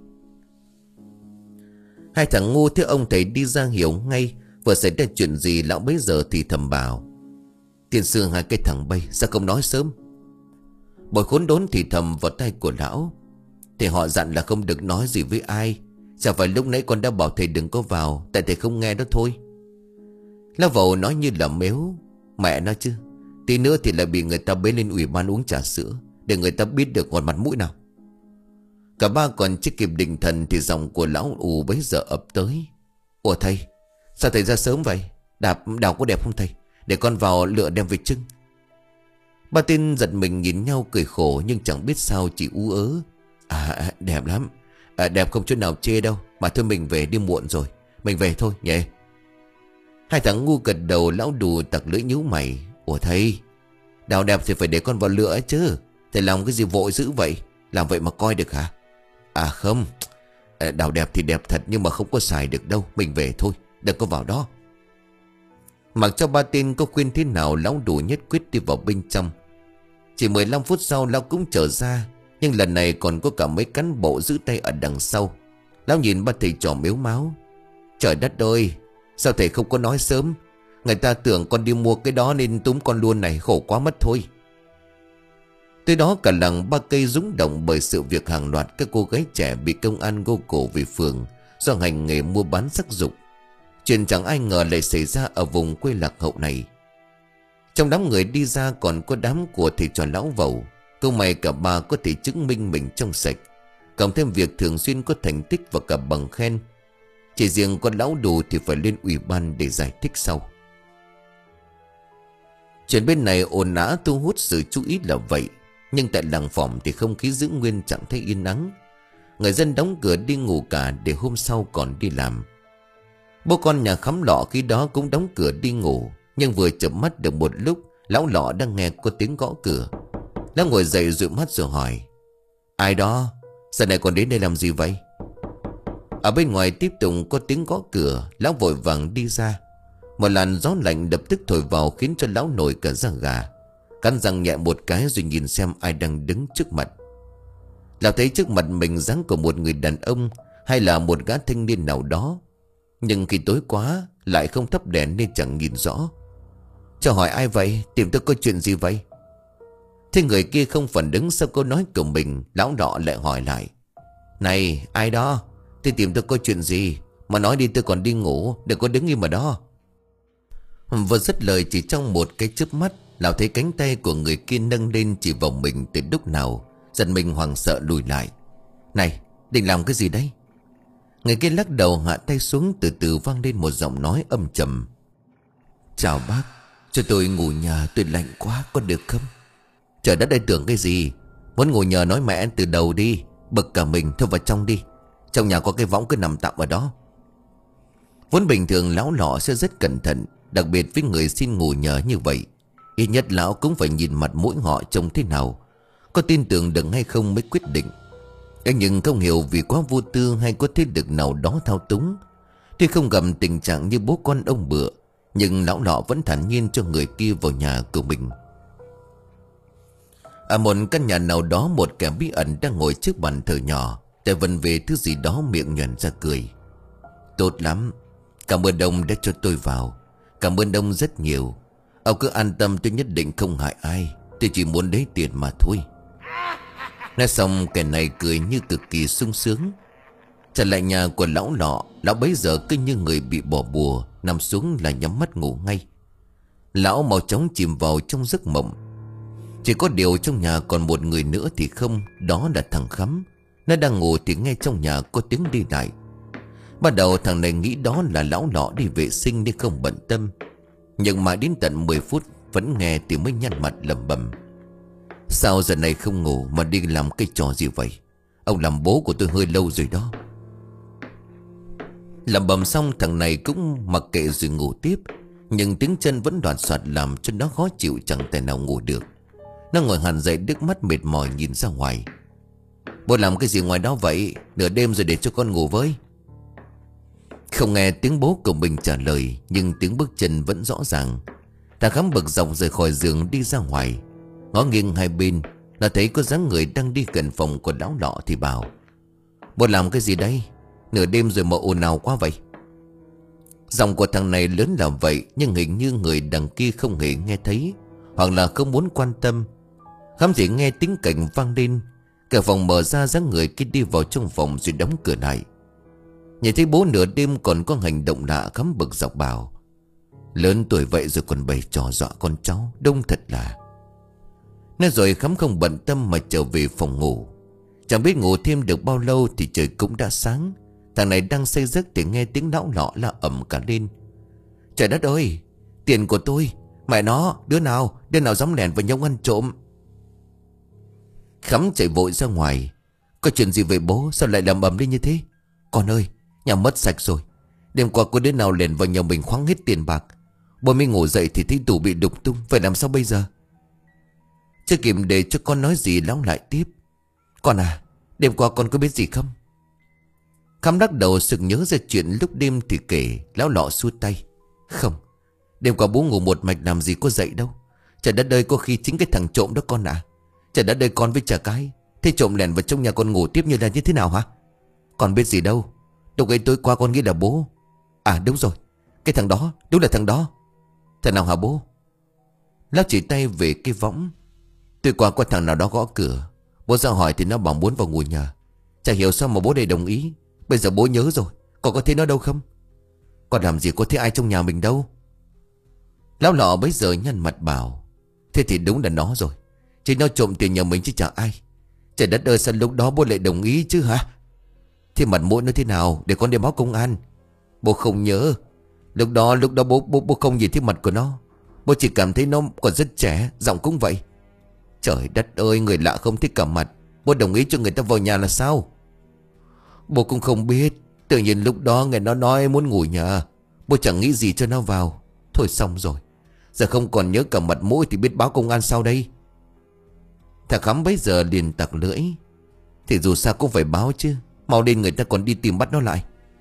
Hai thằng ngu thấy ông thầy đi ra hiểu ngay vừa xảy ra chuyện gì. Lão bấy giờ thì thầm bảo: "Tiền sư hai cái thằng bay, sao không nói sớm?" Bột khốn đốn thì thầm vào tay của lão: "Thì họ dặn là không được nói gì với ai. Chẳng phải lúc nãy con đã bảo thầy đừng có vào, tại thầy không nghe đó thôi." Lão Vẩu nói như là mếu: "Mẹ nó chứ, tí nữa thì lại bị người ta bế lên ủy ban uống trà sữa, để người ta biết được còn mặt mũi nào." Cả ba còn chưa kịp định thần thì giọng của lão ù bấy giờ ập tới: "Ủa thầy, sao thầy ra sớm vậy? Đạp đào có đẹp không thầy? Để con vào lựa đem về trưng." Ba tên giật mình nhìn nhau cười khổ nhưng chẳng biết sao chỉ ú ớ: À đẹp lắm, à, đẹp không chỗ nào chê đâu. Mà thôi mình về, đi muộn rồi, mình về thôi nhỉ." Hai thằng ngu gật đầu. Lão đù tặc lưỡi nhíu mày: "Ủa thầy, đào đẹp thì phải để con vào lựa ấy chứ. Thầy làm cái gì vội dữ vậy? Làm vậy mà coi được hả?" "À không, đào đẹp thì đẹp thật nhưng mà không có xài được đâu. Mình về thôi, đừng có vào đó." Mặc cho ba tên có khuyên thế nào, lão đủ nhất quyết đi vào bên trong. Chỉ mười lăm phút sau lão cũng trở ra, nhưng lần này còn có cả mấy cán bộ giữ tay ở đằng sau. Lão nhìn ba thầy trò mếu máo: "Trời đất ơi, sao thầy không có nói sớm? Người ta tưởng con đi mua cái đó nên túm con luôn này, khổ quá mất thôi." Tới đó cả làng Ba Cây rúng động bởi sự việc hàng loạt các cô gái trẻ bị công an gô cổ về phường do hành nghề mua bán sắc dục. Chuyện chẳng ai ngờ lại xảy ra ở vùng quê lạc hậu này. Trong đám người đi ra còn có đám của thầy trò lão Vẩu. Câu may cả ba có thể chứng minh mình trong sạch, cộng thêm việc thường xuyên có thành tích và cả bằng khen. Chỉ riêng con lão Đù thì phải lên ủy ban để giải thích sau. Chuyện bên này ồn ào thu hút sự chú ý là vậy, nhưng tại làng Phỏm thì không khí giữ nguyên chẳng thấy yên ắng. Người dân đóng cửa đi ngủ cả để hôm sau còn đi làm. Bố con nhà Khắm Lọ khi đó cũng đóng cửa đi ngủ, nhưng vừa chợp mắt được một lúc, lão Lọ đang nghe có tiếng gõ cửa. Lão ngồi dậy dụi mắt rồi hỏi: "Ai đó? Giờ này còn đến đây làm gì vậy?" Ở bên ngoài tiếp tục có tiếng gõ cửa. Lão vội vàng đi ra. Một làn gió lạnh lập tức thổi vào khiến cho lão nổi cả da gà. Cắn răng nhẹ một cái rồi nhìn xem ai đang đứng trước mặt. Lão thấy trước mặt mình dáng của một người đàn ông hay là một gã thanh niên nào đó. Nhưng khi tối quá lại không thắp đèn nên chẳng nhìn rõ. Cho hỏi ai vậy? Tìm tôi có chuyện gì vậy? Thế người kia không phản ứng sau câu nói của mình. Lão nọ lại hỏi lại: Này ai đó? Thì tìm tôi có chuyện gì? Mà nói đi, tôi còn đi ngủ. Đừng có đứng im mà đó. Vừa dứt lời chỉ trong một cái chớp mắt, lão thấy cánh tay của người kia nâng lên chỉ vào mình từ lúc nào. Giật mình hoảng sợ lùi lại. Này, định làm cái gì đấy? Người kia lắc đầu hạ tay xuống, từ từ vang lên một giọng nói âm trầm: Chào bác, cho tôi ngủ nhà, tôi lạnh quá, có được không? Trời đất ơi, tưởng cái gì? Muốn ngủ nhờ nói mẹ từ đầu đi. Bực cả mình, thôi vào trong đi. Trong nhà có cái võng, cứ nằm tạm ở đó. Vốn bình thường lão lọ sẽ rất cẩn thận, đặc biệt với người xin ngủ nhờ như vậy. Ít nhất lão cũng phải nhìn mặt mũi họ trông thế nào, có tin tưởng được hay không mới quyết định. Nhưng không hiểu vì quá vô tư hay có thế lực nào đó thao túng, tuy không gặp tình trạng như bố con ông Bựa, nhưng lão lọ vẫn thản nhiên cho người kia vào nhà của mình. Ở một căn nhà nào đó, một kẻ bí ẩn đang ngồi trước bàn thờ nhỏ, để vần về thứ gì đó, miệng nhoẻn ra cười. Tốt lắm, cảm ơn ông đã cho tôi vào. Cảm ơn ông rất nhiều. Ông cứ an tâm, tôi nhất định không hại ai. Tôi chỉ muốn lấy tiền mà thôi. Nói xong kẻ này cười như cực kỳ sung sướng. Trở lại nhà của lão lọ, lão bấy giờ cứ như người bị bỏ bùa, nằm xuống là nhắm mắt ngủ ngay. Lão mau chóng chìm vào trong giấc mộng. Chỉ có điều trong nhà còn một người nữa thì không. Đó là thằng Khắm. Nó đang ngủ thì nghe trong nhà có tiếng đi lại. Ban đầu thằng này nghĩ đó là lão lọ đi vệ sinh nên không bận tâm. Nhưng mà đến tận mười phút vẫn nghe thì mới nhăn mặt lẩm bẩm: Sao giờ này không ngủ mà đi làm cái trò gì vậy? Ông làm bố của tôi hơi lâu rồi đó. Lẩm bẩm xong thằng này cũng mặc kệ rồi ngủ tiếp. Nhưng tiếng chân vẫn đoạt soạt làm cho nó khó chịu, chẳng thể nào ngủ được. Nó ngồi hẳn dậy, nước mắt mệt mỏi nhìn ra ngoài. Bố làm cái gì ngoài đó vậy? Nửa đêm rồi, để cho con ngủ với. Không nghe tiếng bố của mình trả lời, nhưng tiếng bước chân vẫn rõ ràng. Thằng Khắm bực dọc rời khỏi giường đi ra ngoài. Ngó nghiêng hai bên, nó thấy có dáng người đang đi gần phòng của lão lọ thì bảo: Bố làm cái gì đây? Nửa đêm rồi mà ồn ào quá vậy. Giọng của thằng này lớn là vậy, nhưng hình như người đằng kia không hề nghe thấy, hoặc là không muốn quan tâm. Khám chỉ nghe tiếng cảnh vang lên. Cửa phòng mở ra, dáng người kia đi vào trong phòng rồi đóng cửa lại. Nhìn thấy bố nửa đêm còn có hành động lạ, Khám bực dọc bảo: Lớn tuổi vậy rồi còn bày trò dọa con cháu, đông thật là. Nói rồi Khám không bận tâm mà trở về phòng ngủ. Chẳng biết ngủ thêm được bao lâu thì trời cũng đã sáng. Thằng này đang say giấc thì nghe tiếng lão lọ la ầm cả lên: Trời đất ơi, tiền của tôi! Mẹ nó, đứa nào Đứa nào dám lẻn vào nhông ăn trộm? Khắm chạy vội ra ngoài: Có chuyện gì vậy bố? Sao lại làm ầm lên như thế? Con ơi, nhà mất sạch rồi. Đêm qua có đứa nào lẻn vào nhà mình khoáng hết tiền bạc. Bố mới ngủ dậy thì thấy tủ bị đục tung. Phải làm sao bây giờ? Chưa kịp để cho con nói gì, lão lại tiếp: Con à, đêm qua con có biết gì không? Khám lắc đầu sực nhớ ra chuyện lúc đêm thì kể. Lão lọ xua tay: Không, đêm qua bố ngủ một mạch làm gì có dậy đâu. Trời đất ơi, có khi chính cái thằng trộm đó con ạ. Trời đất ơi, con với chả cái. Thế trộm lẻn vào trong nhà con ngủ tiếp như là như thế nào hả? Con biết gì đâu. Lúc ấy tối qua con nghĩ là bố. À đúng rồi, cái thằng đó, đúng là thằng đó. Thằng nào hả bố? Lão chỉ tay về cái võng. Tối qua có thằng nào đó gõ cửa. Bố ra hỏi thì nó bảo muốn vào ngủ nhờ. Chả hiểu sao mà bố đây đồng ý. Bây giờ bố nhớ rồi. Con có thấy nó đâu không? Con làm gì có thấy ai trong nhà mình đâu. Lão lọ bấy giờ nhăn mặt bảo: Thế thì đúng là nó rồi. Chứ nó trộm tiền nhà mình chứ chẳng ai. Trời đất ơi, sao lúc đó bố lại đồng ý chứ hả? Thế mặt mũi nó thế nào để con đi báo công an? Bố không nhớ. Lúc đó lúc đó bố bố, bố không nhìn thấy mặt của nó. Bố chỉ cảm thấy nó còn rất trẻ, giọng cũng vậy. Trời đất ơi, người lạ không thích cả mặt. Bố đồng ý cho người ta vào nhà là sao? Bố cũng không biết. Tự nhiên lúc đó nghe nó nói muốn ngủ nhà. Bố chẳng nghĩ gì cho nó vào. Thôi xong rồi. Giờ không còn nhớ cả mặt mũi thì biết báo công an sao đây? Thằng Khắm bấy giờ liền tặc lưỡi: Thì dù sao cũng phải báo chứ. Mau lên, người ta còn đi tìm bắt nó lại.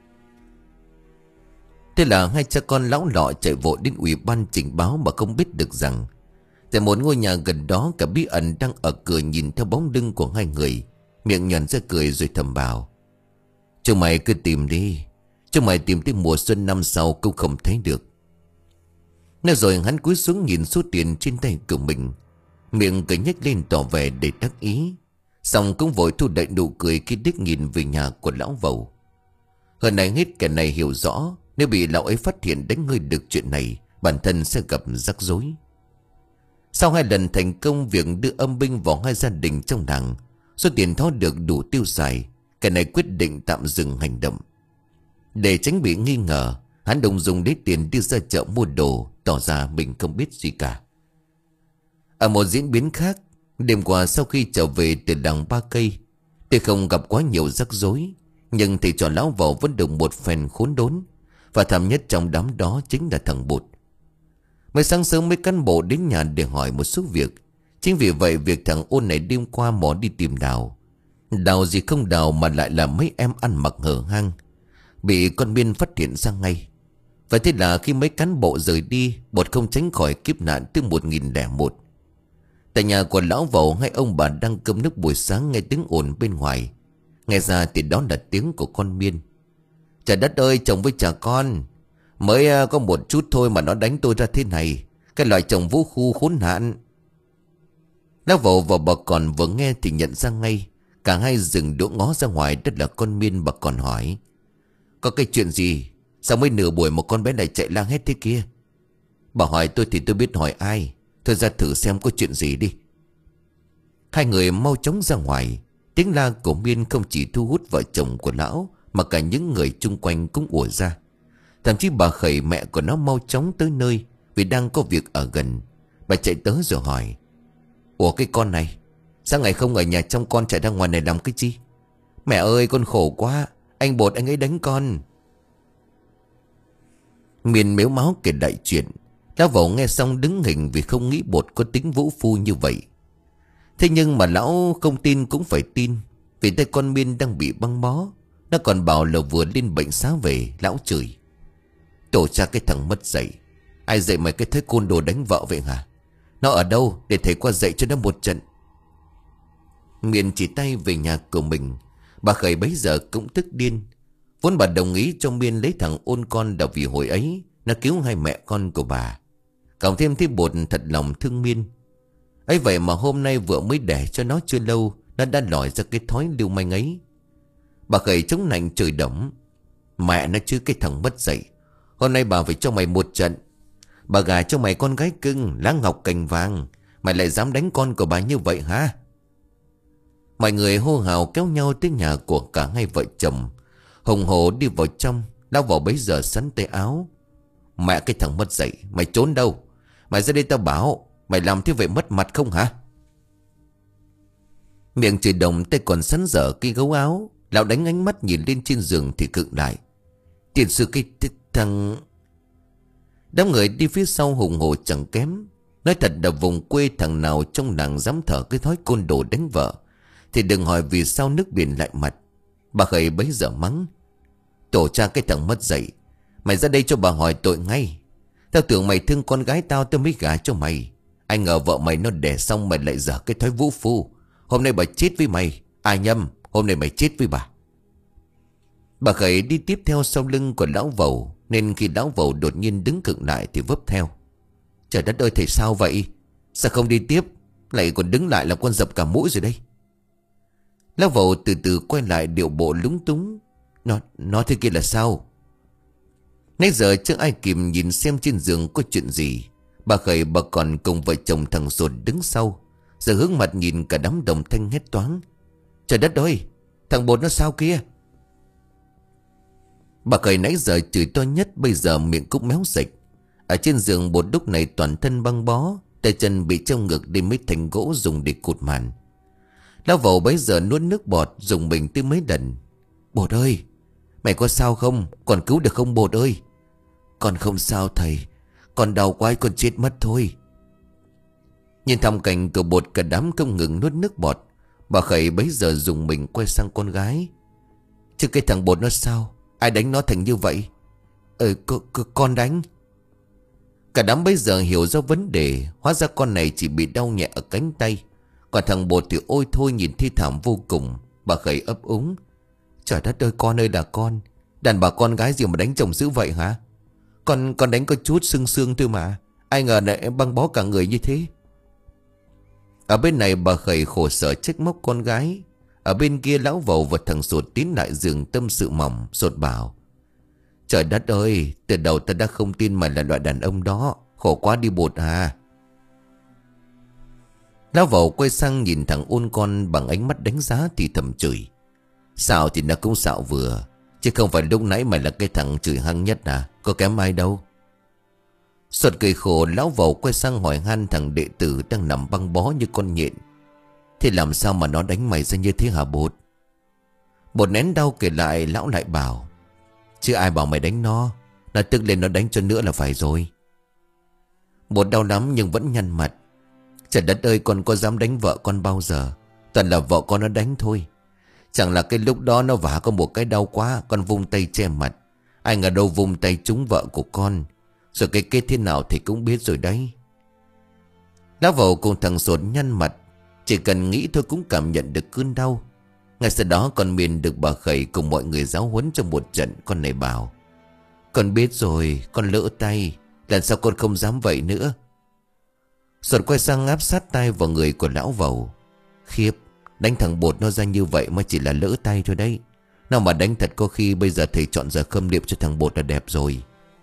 Thế là hai cha con lão lọ chạy vội đến ủy ban trình báo, mà không biết được rằng tại một ngôi nhà gần đó, cả bí ẩn đang ở cửa nhìn theo bóng lưng của hai người. Miệng nhòn ra cười rồi thầm bảo: chúng mày cứ tìm đi, chúng mày tìm tới mùa xuân năm sau cũng không thấy được. Nói rồi hắn cúi xuống nhìn số tiền trên tay của mình, miệng cười nhếch lên tỏ vẻ để đắc ý. Xong cũng vội thu đậy nụ cười khi đích nhìn về nhà của lão Vầu. Hơn này hết kẻ này hiểu rõ, nếu bị lão ấy phát hiện đánh hơi được chuyện này, bản thân sẽ gặp rắc rối. Sau hai lần thành công việc đưa âm binh vào hai gia đình trong làng, số tiền thó được đủ tiêu xài, kẻ này quyết định tạm dừng hành động. Để tránh bị nghi ngờ, hắn đồng dùng lấy tiền đi ra chợ mua đồ, tỏ ra mình không biết gì cả. Ở một diễn biến khác, đêm qua sau khi trở về từ làng Ba Cây, tuy không gặp quá nhiều rắc rối, nhưng thầy trò lão Vầu vẫn được một phen khốn đốn. Và thảm nhất trong đám đó chính là thằng Bụt. Mới sáng sớm mấy cán bộ đến nhà để hỏi một số việc. Chính vì vậy việc thằng Ôn này đêm qua mò đi tìm đào. Đào gì không đào mà lại là mấy em ăn mặc hở hang, bị con Miên phát hiện ra ngay. Và thế là khi mấy cán bộ rời đi, Bụt không tránh khỏi kiếp nạn tới một nghìn lẻ một. Tại nhà của lão Vầu, hai ông bà đang cơm nước buổi sáng nghe tiếng ồn bên ngoài. Nghe ra thì đó là tiếng của con Miên. Trời đất ơi, chồng với cha con, mới có một chút thôi mà nó đánh tôi ra thế này. Cái loại chồng vũ khu khốn nạn. Lão Vầu và bà Còn vừa nghe thì nhận ra ngay. Cả hai dừng đũa ngó ra ngoài, đất là con Miên. Bà Còn hỏi: có cái chuyện gì? Sao mới nửa buổi một con bé này chạy lang hết thế kia? Bà hỏi tôi thì tôi biết hỏi ai. Thôi ra thử xem có chuyện gì đi. Hai người mau chóng ra ngoài. Tiếng la của Miên không chỉ thu hút vợ chồng của lão, mà cả những người chung quanh cũng ùa ra. Thậm chí bà Khẩy, mẹ của nó, mau chóng tới nơi vì đang có việc ở gần. Bà chạy tới rồi hỏi: ủa cái con này, sao ngày không ở nhà trong con chạy ra ngoài này làm cái chi? Mẹ ơi con khổ quá, anh Bột anh ấy đánh con. Miên mếu máo kể đại chuyện. Lão Vầu nghe xong đứng hình vì không nghĩ Bột có tính vũ phu như vậy. Thế nhưng mà lão không tin cũng phải tin, vì tay con Miên đang bị băng bó. Nó còn bảo là vừa lên bệnh xá về. Lão chửi: tổ cha cái thằng mất dạy, ai dạy mày cái thói côn đồ đánh vợ vậy hả? Nó ở đâu để thầy qua dạy cho nó một trận? Miên chỉ tay về nhà của mình. Bà Khẩy bấy giờ cũng tức điên. Vốn bà đồng ý cho Miên lấy thằng Ôn con là vì hồi ấy nó cứu hai mẹ con của bà. Cộng thêm thấy Bột thật lòng thương Miên. Ấy vậy mà hôm nay vừa mới đẻ cho nó chưa lâu, nó đã lòi ra cái thói lưu manh ấy. Bà Khẩy chống nạnh chửi đổng: mẹ nó chứ cái thằng mất dạy, hôm nay bà phải cho mày một trận. Bà gả cho mày con gái cưng lá ngọc cành vàng, mày lại dám đánh con của bà như vậy hả? Mọi người hô hào kéo nhau tới nhà của cả hai vợ chồng. Hùng hổ đi vào trong. Lão Vầu bấy giờ sắn tay áo: mẹ cái thằng mất dạy, mày trốn đâu? Mày ra đây tao bảo. Mày làm thế vậy mất mặt không hả? Miệng chửi đồng, tay còn sắn dở cái gấu áo. Lão đánh ánh mắt nhìn lên trên giường thì cự lại: tiền sư cái thằng... Đám người đi phía sau hùng hổ chẳng kém. Nói thật là vùng quê thằng nào trong làng dám thở cái thói côn đồ đánh vợ thì đừng hỏi vì sao nước biển lại mặt. Bà Khẩy bấy giờ mắng: tổ cha cái thằng mất dạy, mày ra đây cho bà hỏi tội ngay. Tao tưởng mày thương con gái tao tao mới gả cho mày. Ai ngờ vợ mày nó đẻ xong mày lại dở cái thói vũ phu. Hôm nay bà chết với mày. À nhầm, hôm nay mày chết với bà. Bà Khẩy đi tiếp theo sau lưng của lão Vầu, nên khi lão Vầu đột nhiên đứng khựng lại thì vấp theo. Trời đất ơi, thầy sao vậy? Sao không đi tiếp, lại còn đứng lại là con dập cả mũi rồi đây? Lão Vầu từ từ quay lại điệu bộ lúng túng. Nó, nó thế kia là sao? Nãy giờ chưa ai kịp nhìn xem trên giường có chuyện gì. Bà Khẩy, bà Còn cùng vợ chồng thằng Ruột đứng sau, giờ hướng mặt nhìn cả đám đồng thanh hét toáng: trời đất ơi, thằng Bột nó sao kia? Bà Khẩy nãy giờ chửi to nhất bây giờ miệng cũng méo sạch. Ở trên giường Bột lúc này toàn thân băng bó, tay chân bị treo ngược đến mấy thành gỗ dùng để cụt màn. Lão Vầu bấy giờ nuốt nước bọt dùng mình tới mấy lần: Bột ơi, mày có sao không? Còn cứu được không Bột ơi? Con không sao thầy, con đau quá con chết mất thôi. Nhìn thăm cảnh của Bột cả đám không ngừng nuốt nước bọt. Bà Khẩy bấy giờ dùng mình quay sang con gái: chứ cái thằng Bột nó sao? Ai đánh nó thành như vậy? Ờ c- c- con đánh. Cả đám bấy giờ hiểu ra vấn đề. Hóa ra con này chỉ bị đau nhẹ ở cánh tay, còn thằng Bột thì ôi thôi nhìn thi thảm vô cùng. Bà Khẩy ấp úng. Trời đất ơi, con ơi là con. Đàn bà con gái gì mà đánh chồng dữ vậy hả? Con con đánh có chút sưng sưng thôi mà. Ai ngờ lại băng bó cả người như thế. Ở bên này bà Khẩy khổ sở trách móc con gái. Ở bên kia lão Vầu và thằng Sột tiến lại giường tâm sự mỏng. Sột bảo: Trời đất ơi, từ đầu ta đã không tin mày là loại đàn ông đó. Khổ quá đi bột à. Lão Vầu quay sang nhìn thằng ôn con bằng ánh mắt đánh giá thì thầm chửi: Xạo thì nó cũng xạo vừa, chứ không phải lúc nãy mày là cái thằng chửi hăng nhất à. Có kém ai đâu. Sột cười khổ. Lão Vầu quay sang hỏi han thằng đệ tử đang nằm băng bó như con nhện: Thế làm sao mà nó đánh mày ra như thế hả bột? Bột nén đau kể lại. Lão lại bảo: Chứ ai bảo mày đánh nó. Nó tức lên nó đánh cho nữa là phải rồi. Bột đau lắm nhưng vẫn nhăn mặt: Trời đất ơi, con có dám đánh vợ con bao giờ. Toàn là vợ con nó đánh thôi. Chẳng là cái lúc đó nó vả con một cái đau quá, con vung tay che mặt. Ai ngờ đâu vung tay trúng vợ của con. Rồi cái kết thế nào thì cũng biết rồi đấy. Lão Vầu cùng thằng Sột nhăn mặt. Chỉ cần nghĩ thôi cũng cảm nhận được cơn đau. Ngay sau đó con Miền được bà Khẩy cùng mọi người giáo huấn trong một trận. Con này bảo: Con biết rồi, con lỡ tay. Lần sau con không dám vậy nữa. Sột quay sang áp sát tay vào người của lão Vầu: Khiếp, đánh thằng bột nó ra như vậy mà chỉ là lỡ tay thôi đấy. Nào mà đánh thật có khi bây giờ thầy chọn giờ khâm liệm cho thằng bột là đẹp rồi.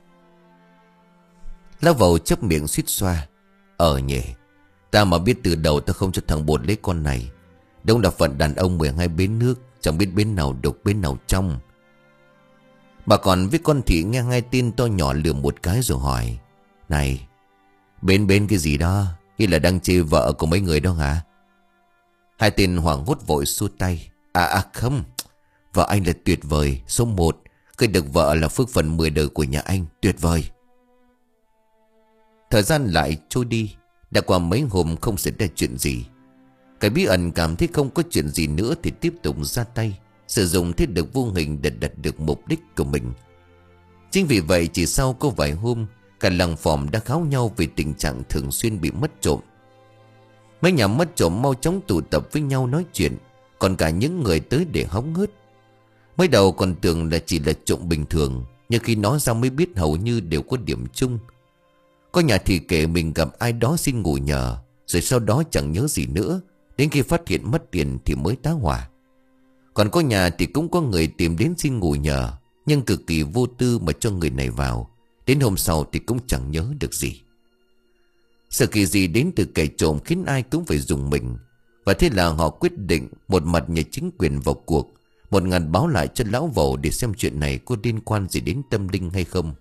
Lão Vầu chớp miệng suýt xoa: Ờ nhỉ, ta mà biết từ đầu ta không cho thằng bột lấy con này. Đúng là phận đàn ông mười hai bến nước, chẳng biết bến nào đục bến nào trong. Bà còn với con Thị nghe ngay tin to nhỏ lườm một cái rồi hỏi: Này, bên bên cái gì đó? Nghĩ là đang chê vợ của mấy người đó hả? Hai tên hoảng hốt vội xua tay: À à không, vợ anh là tuyệt vời, số một. Cưới được vợ là phước phần mười đời của nhà anh, tuyệt vời. Thời gian lại trôi đi. Đã qua mấy hôm không xảy ra chuyện gì. Cái bí ẩn cảm thấy không có chuyện gì nữa thì tiếp tục ra tay, sử dụng thiết lực vô hình để đạt được mục đích của mình. Chính vì vậy chỉ sau có vài hôm, cả làng Phòm đã kháo nhau về tình trạng thường xuyên bị mất trộm. Mấy nhà mất trộm mau chóng tụ tập với nhau nói chuyện, còn cả những người tới để hóng hớt. Mới đầu còn tưởng là chỉ là trộm bình thường, nhưng khi nói ra mới biết hầu như đều có điểm chung. Có nhà thì kể mình gặp ai đó xin ngủ nhờ, rồi sau đó chẳng nhớ gì nữa. Đến khi phát hiện mất tiền thì mới tá hỏa. Còn có nhà thì cũng có người tìm đến xin ngủ nhờ, nhưng cực kỳ vô tư mà cho người này vào. Đến hôm sau thì cũng chẳng nhớ được gì. Sự kỳ dị đến từ kẻ trộm khiến ai cũng phải dùng mình. Và thế là họ quyết định một mặt nhờ chính quyền vào cuộc, một ngàn báo lại cho lão Vầu để xem chuyện này có liên quan gì đến tâm linh hay không.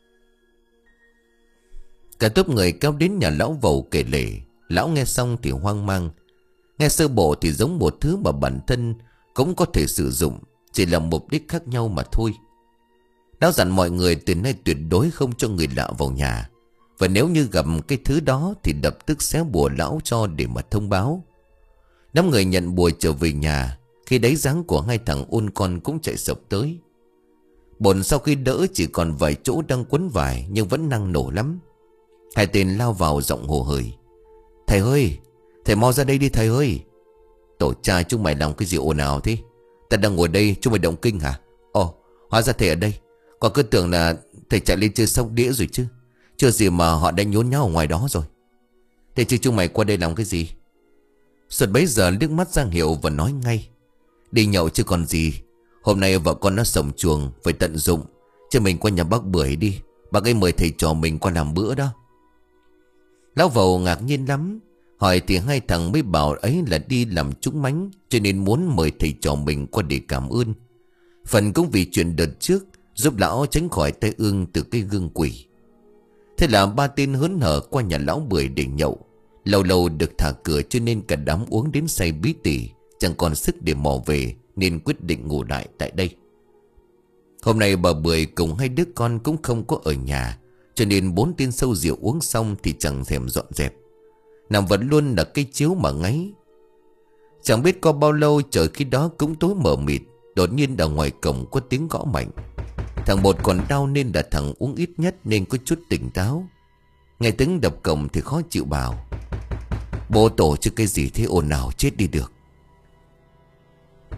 Cả tốp người kéo đến nhà lão Vầu kể lể. Lão nghe xong thì hoang mang. Nghe sơ bộ thì giống một thứ mà bản thân cũng có thể sử dụng, chỉ là mục đích khác nhau mà thôi. Lão dặn mọi người từ nay tuyệt đối không cho người lạ vào nhà. Và nếu như gặp cái thứ đó thì lập tức xé bùa lão cho để mà thông báo. Đám người nhận bùa trở về nhà. Khi đấy dáng của hai thằng ôn con cũng chạy sộc tới. Bồn sau khi đỡ chỉ còn vài chỗ đang quấn vải, nhưng vẫn năng nổ lắm. Hai tên lao vào giọng hồ hởi: Thầy ơi, thầy mau ra đây đi thầy ơi. Tổ cha chúng mày làm cái gì ồn ào thế? Ta đang ngồi đây chúng mày động kinh hả? Ồ, hóa ra thầy ở đây. Còn cứ tưởng là thầy chạy lên chơi sóc đĩa rồi chứ. Chưa gì mà họ đã nhốn nháo ở ngoài đó rồi. Thế chứ chúng mày qua đây làm cái gì? Suốt bấy giờ liếc mắt Giang Hiệu và nói ngay: Đi nhậu chứ còn gì. Hôm nay vợ con nó sổng chuồng, phải tận dụng. Chứ mình qua nhà bác Bưởi đi. Bác ấy mời thầy trò mình qua làm bữa đó. Lão Vầu ngạc nhiên lắm. Hỏi thì hai thằng mới bảo ấy là đi làm trúng mánh, cho nên muốn mời thầy trò mình qua để cảm ơn. Phần cũng vì chuyện đợt trước giúp lão tránh khỏi tai ương từ cái gương quỷ. Thế là ba tên hớn hở qua nhà lão Bưởi để nhậu. Lâu lâu được thả cửa cho nên cả đám uống đến say bí tỉ, chẳng còn sức để mò về, nên quyết định ngủ lại tại đây. Hôm nay bà Bưởi cùng hai đứa con cũng không có ở nhà, cho nên bốn tên sâu rượu uống xong thì chẳng thèm dọn dẹp, nằm vẫn luôn là cây chiếu mà ngáy. Chẳng biết có bao lâu trời khi đó cũng tối mờ mịt. Đột nhiên ở ngoài cổng có tiếng gõ mạnh. Thằng Bột còn đau nên là thằng uống ít nhất nên có chút tỉnh táo. Nghe tiếng đập cổng thì khó chịu bảo: Bố tổ chứ cái gì thế ồn ào chết đi được.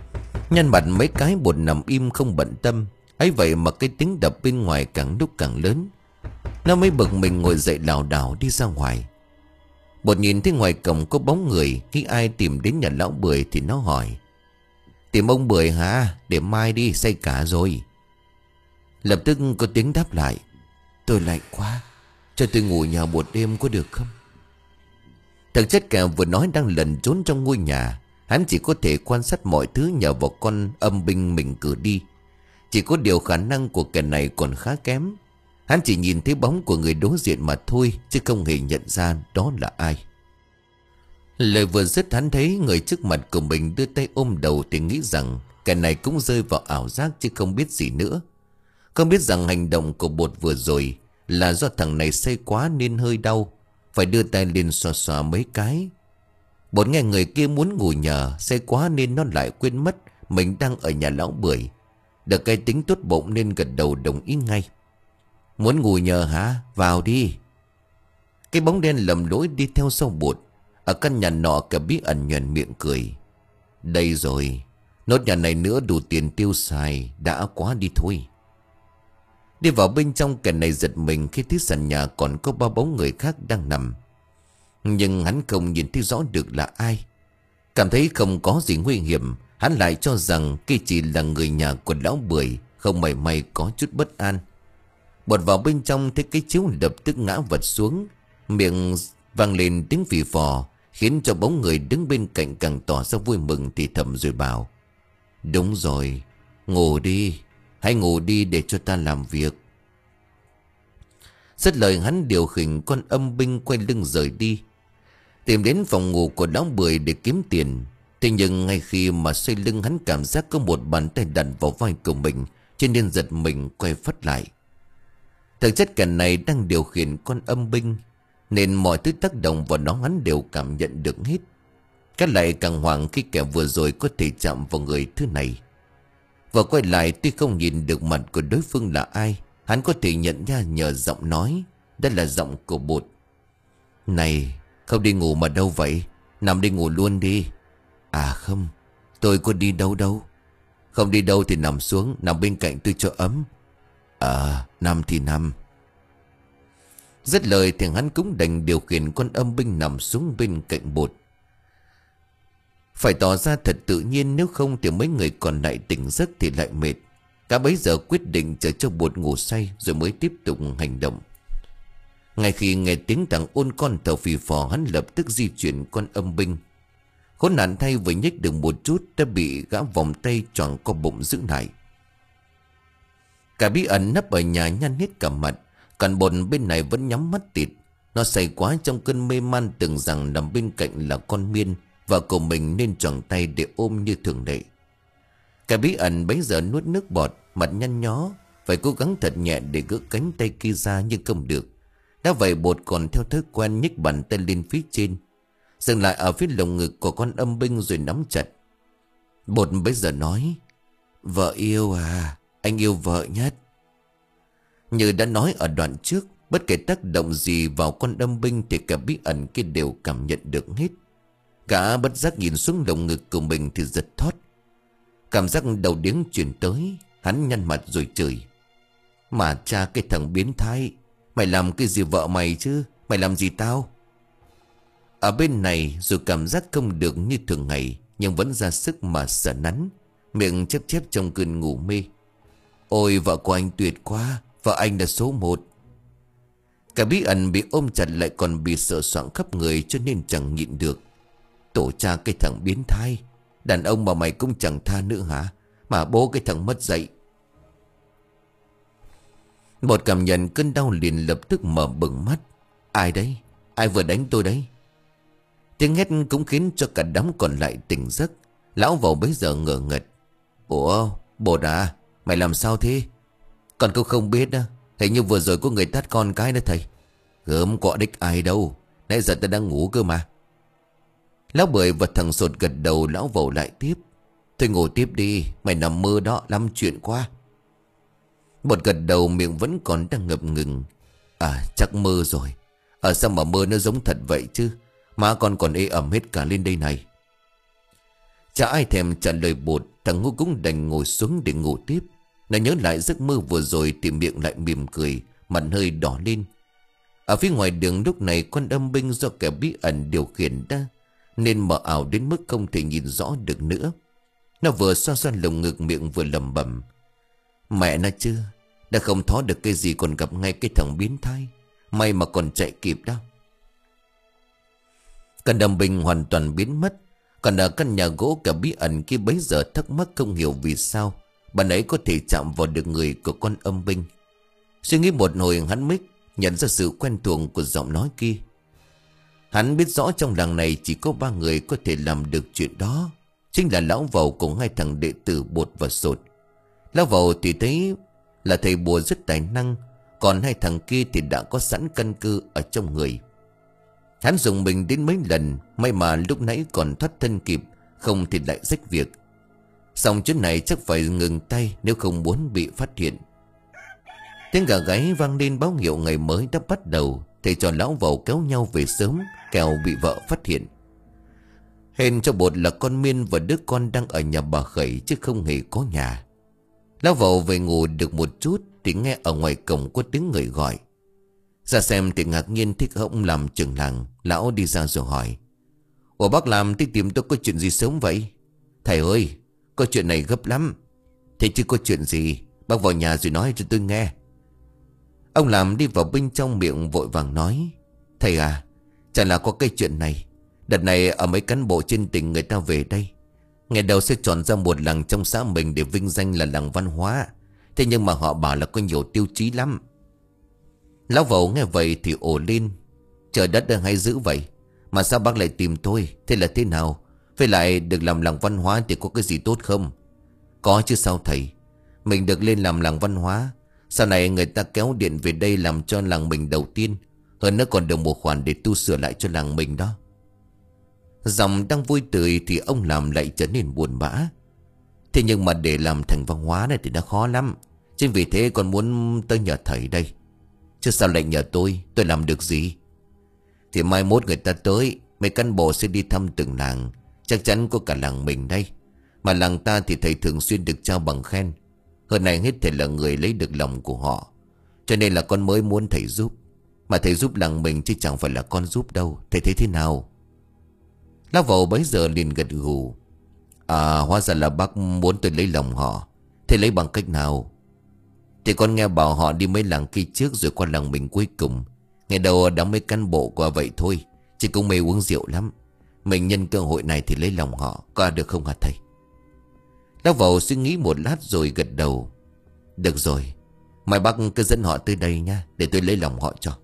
Nhăn mặt mấy cái, Bột nằm im không bận tâm. Ấy vậy mà cái tiếng đập bên ngoài càng lúc càng lớn. Nó mới bực mình ngồi dậy lảo đảo đi ra ngoài. Bột nhìn thấy ngoài cổng có bóng người. Khi ai tìm đến nhà lão Bưởi thì nó hỏi: "Tìm ông Bưởi hả? Để mai đi, say cả rồi." Lập tức có tiếng đáp lại: "Tôi lạnh quá, cho tôi ngủ nhà một đêm có được không?" Thực chất kẻ vừa nói đang lẩn trốn trong ngôi nhà. Hắn chỉ có thể quan sát mọi thứ nhờ vào con âm binh mình cử đi. Chỉ có điều khả năng của kẻ này còn khá kém. Hắn chỉ nhìn thấy bóng của người đối diện mà thôi, chứ không hề nhận ra đó là ai. Lời vừa dứt, hắn thấy người trước mặt của mình đưa tay ôm đầu thì nghĩ rằng kẻ này cũng rơi vào ảo giác chứ không biết gì nữa. Không biết rằng hành động của Bột vừa rồi là do thằng này say quá nên hơi đau, phải đưa tay lên xoa xoa mấy cái. Bột nghe người kia muốn ngủ nhờ, say quá nên nó lại quên mất mình đang ở nhà lão Bưởi. Được cái tính tốt bụng nên gật đầu đồng ý ngay. "Muốn ngủ nhờ hả? Vào đi." Cái bóng đen lầm lỗi đi theo sau Bột. Ở căn nhà nọ, cả bí ẩn nhoẻn miệng cười: "Đây rồi, nốt nhà này nữa đủ tiền tiêu xài, đã quá đi thôi." Đi vào bên trong, kẻ này giật mình khi thấy sàn nhà còn có ba bóng người khác đang nằm. Nhưng hắn không nhìn thấy rõ được là ai. Cảm thấy không có gì nguy hiểm, hắn lại cho rằng kia chỉ là người nhà của lão Bưởi, không mảy may có chút bất an. Bột vào bên trong thấy cái chiếu lập tức ngã vật xuống, miệng vang lên tiếng phì phò, khiến cho bóng người đứng bên cạnh càng tỏ ra vui mừng thì thầm rồi bảo: "Đúng rồi, ngủ đi, hãy ngủ đi để cho ta làm việc." Dứt lời, hắn điều khiển con âm binh quay lưng rời đi, tìm đến phòng ngủ của lão Bưởi để kiếm tiền. Thế nhưng ngay khi mà xoay lưng, hắn cảm giác có một bàn tay đặt vào vai của mình, cho nên giật mình quay phắt lại. Thực chất kẻ này đang điều khiển con âm binh, nên mọi thứ tác động vào nó hắn đều cảm nhận được hết. Cái lại càng hoảng khi kẻ vừa rồi có thể chạm vào người thứ này. Và quay lại, tuy không nhìn được mặt của đối phương là ai, hắn có thể nhận ra nhờ giọng nói. Đó là giọng của Bột. "Này, không đi ngủ mà đâu vậy? Nằm đi ngủ luôn đi." "À không, tôi có đi đâu đâu." "Không đi đâu thì nằm xuống, nằm bên cạnh tôi cho ấm." "À, nằm thì nằm." Dứt lời thì hắn cũng đành điều khiển con âm binh nằm xuống bên cạnh Bột. Phải tỏ ra thật tự nhiên, nếu không thì mấy người còn lại tỉnh giấc thì lại mệt. Cả bấy giờ quyết định chờ cho Bột ngủ say rồi mới tiếp tục hành động. Ngay khi nghe tiếng thằng ôn con thở phì phò, hắn lập tức di chuyển con âm binh. Khốn nạn thay, vừa nhích được một chút đã bị gã vòng tay tròn co bụng giữ lại. Cả bí ẩn nấp ở nhà nhăn hết cả mặt, còn Bột bên này vẫn nhắm mắt tịt. Nó say quá trong cơn mê man, tưởng rằng nằm bên cạnh là con Miên và của mình nên choàng tay để ôm như thường lệ. Cả bí ẩn bấy giờ nuốt nước bọt, mặt nhăn nhó, phải cố gắng thật nhẹ để gỡ cánh tay kia ra nhưng không được. Đã vậy Bột còn theo thói quen nhích bàn tay lên phía trên, dừng lại ở phía lồng ngực của con âm binh rồi nắm chặt. Bột bấy giờ nói: "Vợ yêu à, anh yêu vợ nhất." Như đã nói ở đoạn trước, bất kể tác động gì vào con âm binh thì cả bí ẩn kia đều cảm nhận được hết. Cả bất giác nhìn xuống lồng ngực của mình thì giật thót. Cảm giác đầu điếng chuyển tới, hắn nhăn mặt rồi chửi: "Mà cha, cái thằng biến thái, mày làm cái gì vợ mày chứ? Mày làm gì tao?" Ở bên này dù cảm giác không được như thường ngày, nhưng vẫn ra sức mà sợ nắn, miệng chép chép trong cơn ngủ mê: "Ôi vợ của anh tuyệt quá, vợ anh là số một." Cả bí ẩn bị ôm chặt lại còn bị sợ soạng khắp người cho nên chẳng nhịn được: "Tổ cha, cái thằng biến thái, đàn ông mà mày cũng chẳng tha nữa hả? Mà bố cái thằng mất dạy." Một cảm nhận cơn đau liền lập tức mở bừng mắt. "Ai đấy? Ai vừa đánh tôi đấy?" Tiếng hét cũng khiến cho cả đám còn lại tỉnh giấc. Lão vào bấy giờ ngờ ngật: "Ủa, Bột à, mày làm sao thế?" "Con cũng không biết đó, hình như vừa rồi có người tát con cái đó thầy." "Gớm có đích ai đâu, nãy giờ ta đang ngủ cơ mà." Lão Bưởi và thằng Sột gật đầu. Lão vào lại tiếp: "Thôi ngủ tiếp đi, mày nằm mơ đó, lắm chuyện quá." Bột gật đầu, miệng vẫn còn đang ngập ngừng: "À, chắc mơ rồi. Ở sao mà mơ nó giống thật vậy chứ? Má con còn ê ẩm hết cả lên đây này." Chả ai thèm trả lời Bột. Thằng Ngô cũng đành ngồi xuống để ngủ tiếp. Nó nhớ lại giấc mơ vừa rồi thì miệng lại mỉm cười, mặt hơi đỏ lên. Ở phía ngoài đường lúc này con âm binh do kẻ bí ẩn điều khiển đã nên mờ ảo đến mức không thể nhìn rõ được nữa. Nó vừa xoa xoa lồng ngực miệng vừa lẩm bẩm: mẹ nó chứ, đã không thó được cái gì còn gặp ngay cái thằng biến thái. May mà còn chạy kịp đó. Căn âm binh hoàn toàn biến mất. Còn ở căn nhà gỗ cả bí ẩn kia bấy giờ thắc mắc không hiểu vì sao bạn ấy có thể chạm vào được người của con âm binh. Suy nghĩ một hồi hắn mới nhận ra sự quen thuộc của giọng nói kia. Hắn biết rõ trong làng này chỉ có ba người có thể làm được chuyện đó. Chính là lão Vầu cùng hai thằng đệ tử Bột và Sột. Lão Vầu thì thấy là thầy bùa rất tài năng, còn hai thằng kia thì đã có sẵn căn cơ ở trong người. Hắn dùng mình đến mấy lần, may mà lúc nãy còn thoát thân kịp, không thì lại rách việc. Xong chuyến này chắc phải ngừng tay nếu không muốn bị phát hiện. Tiếng gà gáy vang lên báo hiệu ngày mới đã bắt đầu. Thầy trò lão Vầu kéo nhau về sớm, kẻo bị vợ phát hiện. Hên cho Bột là con Miên và đứa con đang ở nhà bà Khẩy chứ không hề có nhà. Lão Vầu về ngủ được một chút thì nghe ở ngoài cổng có tiếng người gọi. Ra xem thì ngạc nhiên thích hỗng làm trưởng làng. Lão đi ra rồi hỏi: ủa bác làm thì tìm tôi có chuyện gì sớm vậy? Thầy ơi, có chuyện này gấp lắm. Thế chứ có chuyện gì? Bác vào nhà rồi nói cho tôi nghe. Ông làm đi vào bên trong miệng vội vàng nói: thầy à, chả là có cái chuyện này. Đợt này ở mấy cán bộ trên tỉnh người ta về đây. Ngày đầu sẽ chọn ra một làng trong xã mình để vinh danh là làng văn hóa. Thế nhưng mà họ bảo là có nhiều tiêu chí lắm. Lão Vầu nghe vậy thì ồ lên: trời đất đang hay dữ vậy, mà sao bác lại tìm tôi? Thế là thế nào? Với lại được làm làng văn hóa thì có cái gì tốt không? Có chứ sao thầy. Mình được lên làm làng văn hóa, sau này người ta kéo điện về đây làm cho làng mình đầu tiên. Hơn nữa còn được một khoản để tu sửa lại cho làng mình đó. Dòng đang vui tươi thì ông làm lại trở nên buồn bã. Thế nhưng mà để làm thành văn hóa này thì nó khó lắm. Chính vì thế còn muốn tới nhờ thầy đây. Chứ sao lại nhờ tôi? Tôi làm được gì? Thì mai mốt người ta tới, mấy cán bộ sẽ đi thăm từng làng. Chắc chắn có cả làng mình đây. Mà làng ta thì thầy thường xuyên được trao bằng khen. Hơn này hết thầy là người lấy được lòng của họ. Cho nên là con mới muốn thầy giúp. Mà thầy giúp làng mình chứ chẳng phải là con giúp đâu. Thầy thấy thế nào? Lão Vầu bấy giờ liền gật gù: à, hóa ra là bác muốn tôi lấy lòng họ. Thế lấy bằng cách nào? Thì con nghe bảo họ đi mấy làng kia trước rồi qua làng mình cuối cùng. Ngày đầu đóng mấy cán bộ qua vậy thôi, chứ cũng mê uống rượu lắm. Mình nhân cơ hội này thì lấy lòng họ, có được không hả thầy? Lão Vầu suy nghĩ một lát rồi gật đầu: được rồi, mai bác cứ dẫn họ tới đây nha, để tôi lấy lòng họ cho.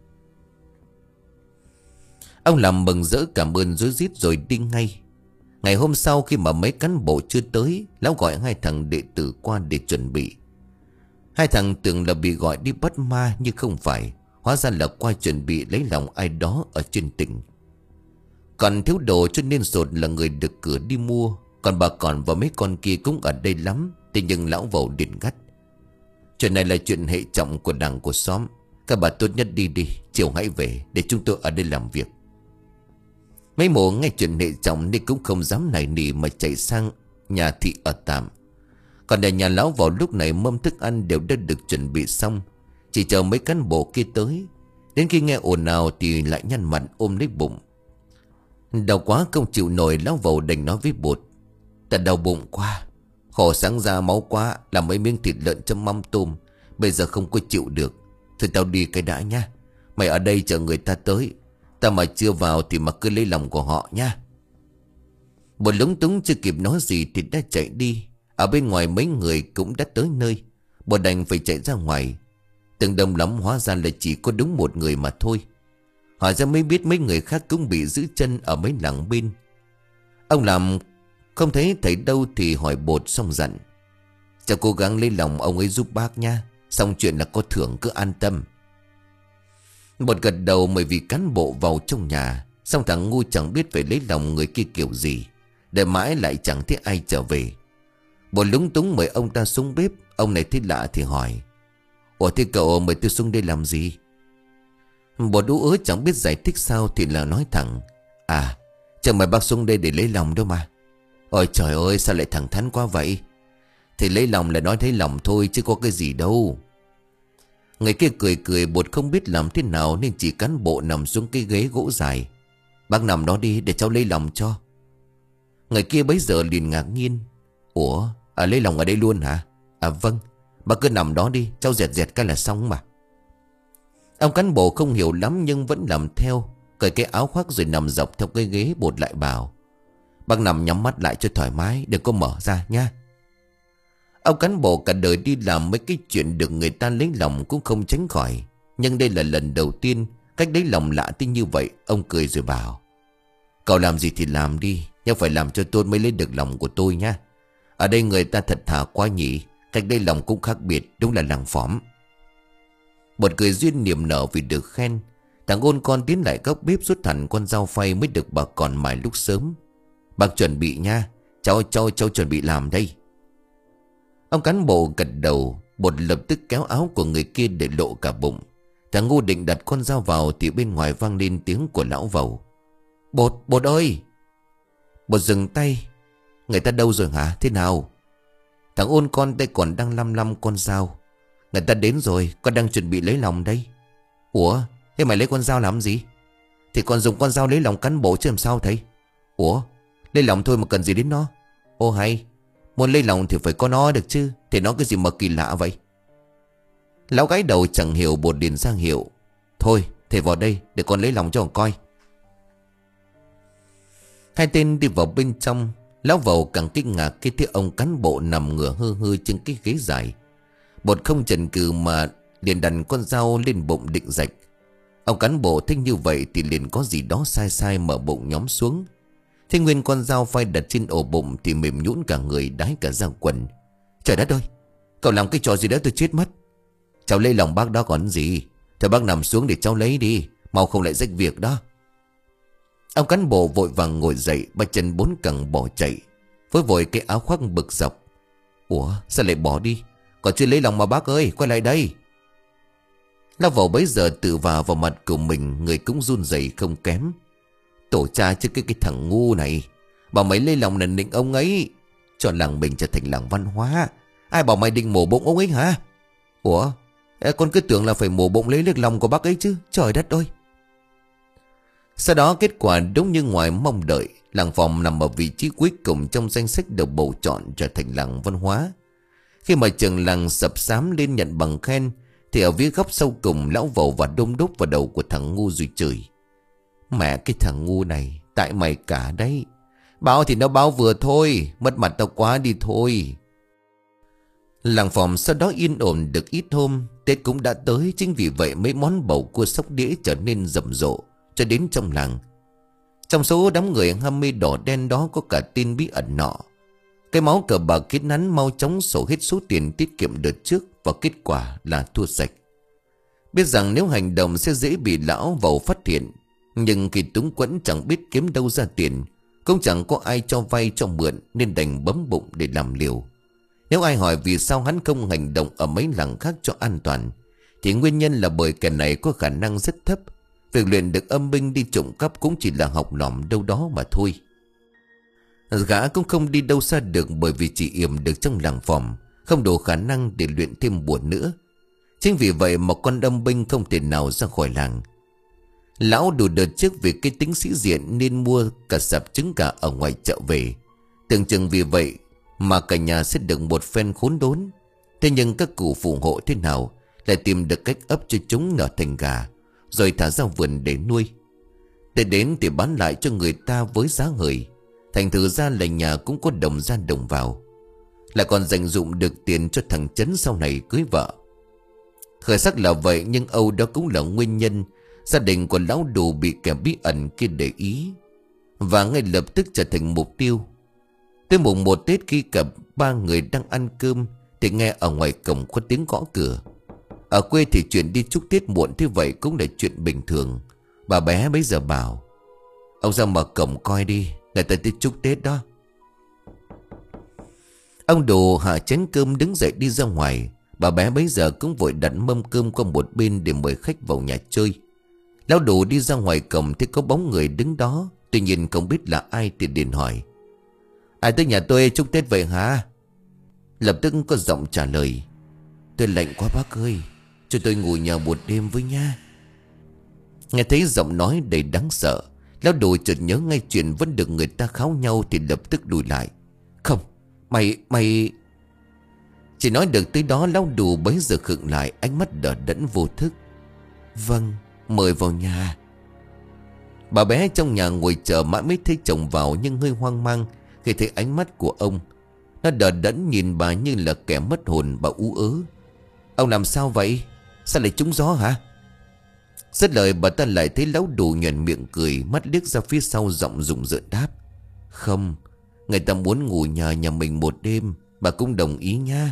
Ông làm mừng rỡ cảm ơn rối rít rồi đi ngay. Ngày hôm sau khi mà mấy cán bộ chưa tới, lão gọi hai thằng đệ tử qua để chuẩn bị. Hai thằng tưởng là bị gọi đi bắt ma, nhưng không phải. Hóa ra là qua chuẩn bị lấy lòng ai đó ở trên tỉnh. Còn thiếu đồ cho nên Sột là người được cử đi mua. Còn bà Còn và mấy con kia cũng ở đây lắm. Thế nhưng lão Vầu điện gắt: chuyện này là chuyện hệ trọng của đảng của xóm. Các bà tốt nhất đi đi, chiều hãy về, để chúng tôi ở đây làm việc. Mấy mộ nghe chuyện hệ trọng nên cũng không dám nài nỉ mà chạy sang nhà thị ở tạm. Còn ở nhà lão Vầu lúc này mâm thức ăn đều đã được chuẩn bị xong, chỉ chờ mấy cán bộ kia tới. Đến khi nghe ồn ào thì lại nhăn mặt ôm lấy bụng. Đau quá không chịu nổi, lão Vầu đành nói với Bột: ta đau bụng quá, khổ sáng ra máu quá, làm mấy miếng thịt lợn chấm mắm tôm, bây giờ không có chịu được. Thôi tao đi cái đã nha. Mày ở đây chờ người ta tới. Ta mà chưa vào thì mà cứ lấy lòng của họ nha. Bột lúng túng chưa kịp nói gì thì đã chạy đi. Ở bên ngoài mấy người cũng đã tới nơi. Bột đành phải chạy ra ngoài. Từng đông lắm, hóa ra là chỉ có đúng một người mà thôi. Hỏi ra mới biết mấy người khác cũng bị giữ chân ở mấy làng bên. Ông làm không thấy thầy đâu thì hỏi Bột xong dặn: cháu cố gắng lấy lòng ông ấy giúp bác nha. Xong chuyện là có thưởng, cứ an tâm. Bột gật đầu mời vị cán bộ vào trong nhà. Xong thằng ngu chẳng biết phải lấy lòng người kia kiểu gì. Để mãi lại chẳng thấy ai trở về. Bột lúng túng mời ông ta xuống bếp. Ông này thấy lạ thì hỏi: ủa thế cậu mời tôi xuống đây làm gì? Bột ú ớ chẳng biết giải thích sao thì là nói thẳng: à, chẳng mời bác xuống đây để lấy lòng đâu mà. Ôi trời ơi, sao lại thẳng thắn quá vậy? Thì lấy lòng là nói thấy lòng thôi chứ có cái gì đâu. Người kia cười cười, Bột không biết làm thế nào nên chỉ cán bộ nằm xuống cái ghế gỗ dài. Bác nằm đó đi để cháu lấy lòng cho. Người kia bấy giờ liền ngạc nhiên. Ủa, à, lấy lòng ở đây luôn hả? À vâng, bác cứ nằm đó đi, cháu dẹt dẹt cái là xong mà. Ông cán bộ không hiểu lắm nhưng vẫn làm theo. Cởi cái áo khoác rồi nằm dọc theo cái ghế. Bột lại bảo: Bác nằm nhắm mắt lại cho thoải mái, đừng có mở ra nha. Ông cán bộ cả đời đi làm mấy cái chuyện được người ta lấy lòng cũng không tránh khỏi. Nhưng đây là lần đầu tiên cách lấy lòng lạ tới như vậy. Ông cười rồi bảo: Cậu làm gì thì làm đi, nhưng phải làm cho tôi mới lấy được lòng của tôi nha. Ở đây người ta thật thà quá nhỉ. Cách lấy lòng cũng khác biệt, đúng là làng phóm. Một cười duyên niềm nở vì được khen. Thằng ôn con tiến lại góc bếp rút hẳn con dao phay mới được bà còn mài lúc sớm. Bác chuẩn bị nha. Cháu cháu cháu chuẩn bị làm đây. Ông cán bộ gật đầu. Bột lập tức kéo áo của người kia để lộ cả bụng. Thằng ngu định đặt con dao vào thì bên ngoài vang lên tiếng của lão vầu: Bột, Bột ơi! Bột dừng tay. Người ta đâu rồi hả? Thế nào? Thằng ôn con tay còn đang lăm lăm con dao. Người ta đến rồi, con đang chuẩn bị lấy lòng đây. Ủa, thế mày lấy con dao làm gì? Thì con dùng con dao lấy lòng cán bộ chứ làm sao thầy? Ủa, lấy lòng thôi mà cần gì đến nó? Ô hay, muốn lấy lòng thì phải có nó được chứ. Thì nó cái gì mà kỳ lạ vậy? Lão gái đầu chẳng hiểu. Bột điền sang hiệu: Thôi, thầy vào đây để con lấy lòng cho con coi. Hai tên đi vào bên trong. Lão vầu càng kinh ngạc khi thấy ông cán bộ nằm ngửa hư hư trên cái ghế dài. Bột không chần chừ mà liền đặt con dao lên bụng định rạch. Ông cán bộ thích như vậy thì liền có gì đó sai sai, mở bụng nhóm xuống. Thế nguyên con dao phai đặt trên ổ bụng thì mềm nhũn cả người, đái cả da quần. Trời đất ơi, cậu làm cái trò gì đó tôi chết mất. Cháu lấy lòng bác đó còn gì. Thôi bác nằm xuống để cháu lấy đi, mau không lại rách việc đó. Ông cán bộ vội vàng ngồi dậy, ba chân bốn cẳng bỏ chạy, với vội cái áo khoác bực dọc. Ủa, sao lại bỏ đi? Còn chưa lấy lòng mà bác ơi, quay lại đây. Lão vầu bấy giờ tự vào vào mặt của mình, người cũng run rẩy không kém. Tổ cha chứ cái cái thằng ngu này. Bảo mày lấy lòng là nịnh ông ấy, cho làng mình trở thành làng văn hóa. Ai bảo mày định mổ bụng ông ấy hả? Ủa, con cứ tưởng là phải mổ bụng lấy được lòng của bác ấy chứ. Trời đất ơi. Sau đó kết quả đúng như ngoài mong đợi. Làng Phòm nằm ở vị trí cuối cùng trong danh sách được bầu chọn trở thành làng văn hóa. Khi mà trường làng sập xám lên nhận bằng khen thì ở phía góc sau cùng, lão vầu và đông đúc vào đầu của thằng ngu rồi chửi: Mẹ cái thằng ngu này, tại mày cả đấy. Báo thì nó báo vừa thôi, mất mặt tao quá đi thôi. Làng Phòm sau đó yên ổn được ít hôm. Tết cũng đã tới, chính vì vậy mấy món bầu cua sóc đĩa trở nên rầm rộ cho đến trong làng. Trong số đám người ham mê đỏ đen đó có cả tin bí ẩn nọ. Cái máu cờ bạc khiến hắn mau chóng sổ hết số tiền tiết kiệm đợt trước, và kết quả là thua sạch. Biết rằng nếu hành động sẽ dễ bị lão vầu phát hiện, nhưng khi túng quẫn chẳng biết kiếm đâu ra tiền, cũng chẳng có ai cho vay cho mượn, nên đành bấm bụng để làm liều. Nếu ai hỏi vì sao hắn không hành động ở mấy làng khác cho an toàn, thì nguyên nhân là bởi kẻ này có khả năng rất thấp. Việc luyện được âm binh đi trộm cắp cũng chỉ là học lỏm đâu đó mà thôi. Gã cũng không đi đâu xa được, bởi vì chỉ yểm được trong làng Phòm, không đủ khả năng để luyện thêm bùa nữa. Chính vì vậy mà con âm binh không thể nào ra khỏi làng. Lão đủ đợt trước vì cái tính sĩ diện nên mua cả sạp trứng gà ở ngoài chợ về. Tưởng chừng vì vậy mà cả nhà sẽ được một phen khốn đốn. Thế nhưng các cụ phù hộ thế nào lại tìm được cách ấp cho chúng nở thành gà, rồi thả ra vườn để nuôi. Để đến thì bán lại cho người ta với giá hời. Thành thử ra là nhà cũng có đồng ra đồng vào, lại còn dành dụm được tiền cho thằng Chấn sau này cưới vợ. Khởi sắc là vậy, nhưng âu đó cũng là nguyên nhân gia đình của lão Đủ bị kẻ bí ẩn kia để ý, và ngay lập tức trở thành mục tiêu. Tới mùng một Tết, khi cả ba người đang ăn cơm thì nghe ở ngoài cổng có tiếng gõ cửa. Ở quê thì chuyện đi chúc Tết muộn thế vậy cũng là chuyện bình thường. Bà bé bấy giờ bảo: Ông ra mở cổng coi đi, người ta tới chúc Tết đó. Ông Đồ hạ chén cơm đứng dậy đi ra ngoài. Bà bé bấy giờ cũng vội đặt mâm cơm qua một bên để mời khách vào nhà chơi. Lão Đồ đi ra ngoài cổng thấy có bóng người đứng đó, tuy nhiên không biết là ai thì liền hỏi: Ai tới nhà tôi chúc Tết vậy hả? Lập tức có giọng trả lời. Tôi lạnh quá bác ơi, cho tôi ngủ nhà một đêm với nha. Nghe thấy giọng nói đầy đáng sợ, lão Đủ chợt nhớ ngay chuyện vẫn được người ta kháo nhau thì lập tức lùi lại. Không, mày, mày... Chỉ nói được tới đó lão Đủ bấy giờ khựng lại, ánh mắt đờ đẫn vô thức. Vâng, mời vào nhà. Bà bé trong nhà ngồi chờ mãi mới thấy chồng vào, nhưng hơi hoang mang khi thấy ánh mắt của ông. Nó đờ đẫn nhìn bà như là kẻ mất hồn. Bà ú ớ. Ông làm sao vậy? Sao lại trúng gió hả? Dứt lời bà ta lại thấy lão Đủ nhoẻn miệng cười, mắt liếc ra phía sau, giọng rùng rợn đáp. Không, người ta muốn ngủ nhà nhà mình một đêm, bà cũng đồng ý nha.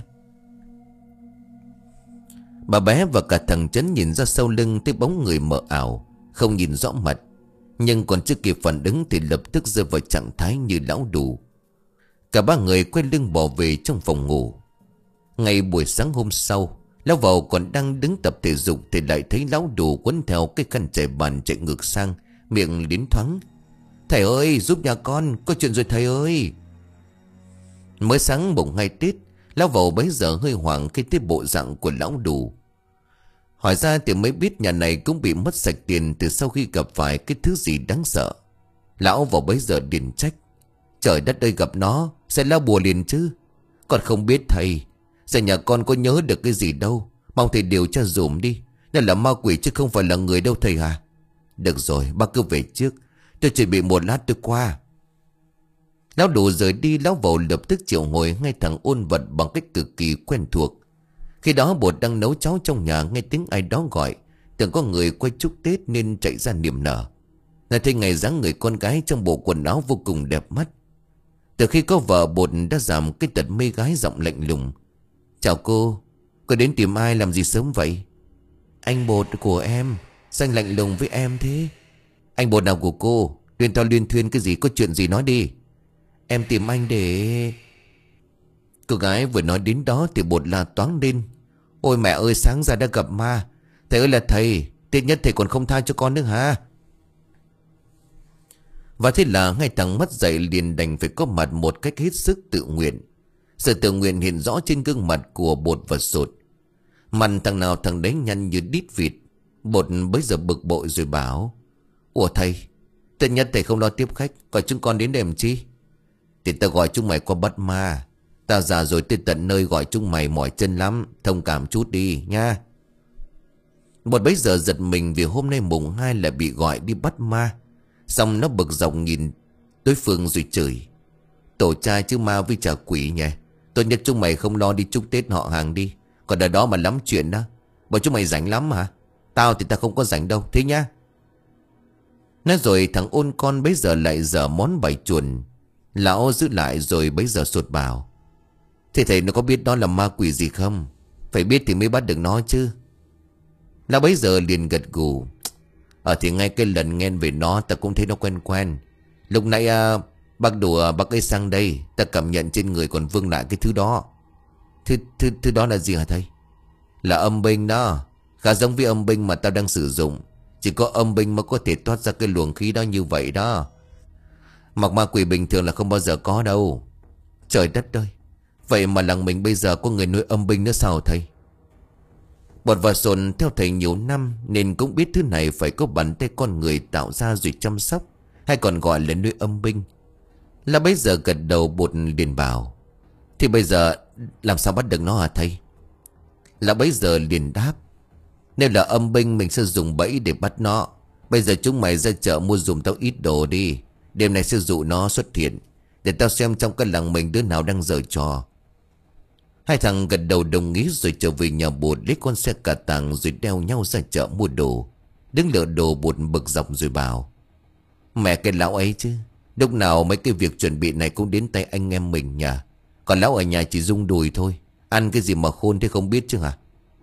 Bà bé và cả thằng Chấn nhìn ra sau lưng thấy bóng người mờ ảo, không nhìn rõ mặt, nhưng còn chưa kịp phản ứng thì lập tức rơi vào trạng thái như lão Đủ. Cả ba người quay lưng bỏ về trong phòng ngủ. Ngày buổi sáng hôm sau, lão vào còn đang đứng tập thể dục thì lại thấy lão Đủ quấn theo cái khăn trải bàn chạy ngược sang, miệng liến thoáng. Thầy ơi, giúp nhà con, có chuyện rồi thầy ơi. Mới sáng mùng hai Tết, lão vào bấy giờ hơi hoảng khi thấy bộ dạng của lão Đủ. Hỏi ra thì mới biết nhà này cũng bị mất sạch tiền từ sau khi gặp phải cái thứ gì đáng sợ. Lão vào bấy giờ điền trách. Trời đất ơi, gặp nó sẽ lao bùa liền chứ. Con không biết thầy, giờ nhà con có nhớ được cái gì đâu. Mong thầy điều tra dùm đi. Đây là ma quỷ chứ không phải là người đâu thầy à. Được rồi, bác cứ về trước, tôi chuẩn bị một lát tôi qua. Lão Đủ rời đi, lão vào lập tức triệu hồi ngay thằng Ôn Vật bằng cách cực kỳ quen thuộc. Khi đó Bột đang nấu cháo trong nhà, nghe tiếng ai đó gọi, tưởng có người quay chúc Tết nên chạy ra niềm nở. Là thấy ngày dáng người con gái trong bộ quần áo vô cùng đẹp mắt. Từ khi có vợ, Bột đã giảm cái tật mê gái, giọng lạnh lùng. Chào cô, cô đến tìm ai làm gì sớm vậy? Anh Bột của em, sao anh lạnh lùng với em thế? Anh Bột nào của cô? Liên to liên thuyên cái gì, có chuyện gì nói đi. Em tìm anh để... Cô gái vừa nói đến đó thì Bột la toáng lên. Ôi mẹ ơi, sáng ra đã gặp ma. Thầy ơi là thầy, Tết nhất thầy còn không tha cho con nữa hả? Và thế là ngay thằng mất dậy liền đành phải có mặt một cách hết sức tự nguyện. Sự tự nguyện hiện rõ trên gương mặt của Bột và Sột. Mặt thằng nào thằng đấy nhăn như đít vịt. Bột bấy giờ bực bội rồi bảo. Ủa thầy, Tết nhất thầy không lo tiếp khách, gọi chúng con đến đêm chi? Thì tao gọi chúng mày qua bắt ma. Tao già rồi tới tận nơi gọi chúng mày mỏi chân lắm, thông cảm chút đi nha. Bột bấy giờ giật mình vì hôm nay mùng hai lại bị gọi đi bắt ma. Xong nó bực dọc nhìn đối phương rồi chửi. Tổ trai chứ ma với trả quỷ nhỉ. Tốt nhất chúng mày không lo đi chúc Tết họ hàng đi. Còn ở đó mà lắm chuyện đó. Bọn chúng mày rảnh lắm hả? Tao thì tao không có rảnh đâu, thế nhá. Nói rồi thằng Ôn con bấy giờ lại dở món bài chuồn. Lão giữ lại rồi bấy giờ Sột bảo. Thế thầy nó có biết đó là ma quỷ gì không? Phải biết thì mới bắt được nó chứ. Lão bấy giờ liền gật gù. Ờ thì ngay cái lần nghe về nó ta cũng thấy nó quen quen. Lúc nãy à, bác đùa bác ấy sang đây, ta cảm nhận trên người còn vương lại cái thứ đó. Thứ, thứ, thứ đó là gì hả thầy? Là âm binh đó. Khá giống với âm binh mà tao đang sử dụng. Chỉ có âm binh mới có thể toát ra cái luồng khí đó như vậy đó. Mặc ma quỷ bình thường là không bao giờ có đâu. Trời đất ơi, vậy mà làng mình bây giờ có người nuôi âm binh nữa sao thầy? Bột và Sột theo thầy nhiều năm nên cũng biết thứ này phải có bàn tay con người tạo ra rồi chăm sóc, hay còn gọi là nuôi âm binh. Là bây giờ gật đầu. Bột liền bảo. Thì bây giờ làm sao bắt được nó hả thầy? Là bây giờ liền đáp. Nếu là âm binh mình sẽ dùng bẫy để bắt nó. Bây giờ chúng mày ra chợ mua dùm tao ít đồ đi. Đêm nay sẽ dụ nó xuất hiện, để tao xem trong cái làng mình đứa nào đang giở trò. Hai thằng gật đầu đồng ý rồi trở về nhà Bột, lấy con xe cà tàng rồi đeo nhau ra chợ mua đồ. Đứng lựa đồ, Bột bực dọc rồi bảo. Mẹ cái lão ấy chứ, lúc nào mấy cái việc chuẩn bị này cũng đến tay anh em mình nhỉ. Còn lão ở nhà chỉ rung đùi thôi. Ăn cái gì mà khôn thế không biết chứ hả?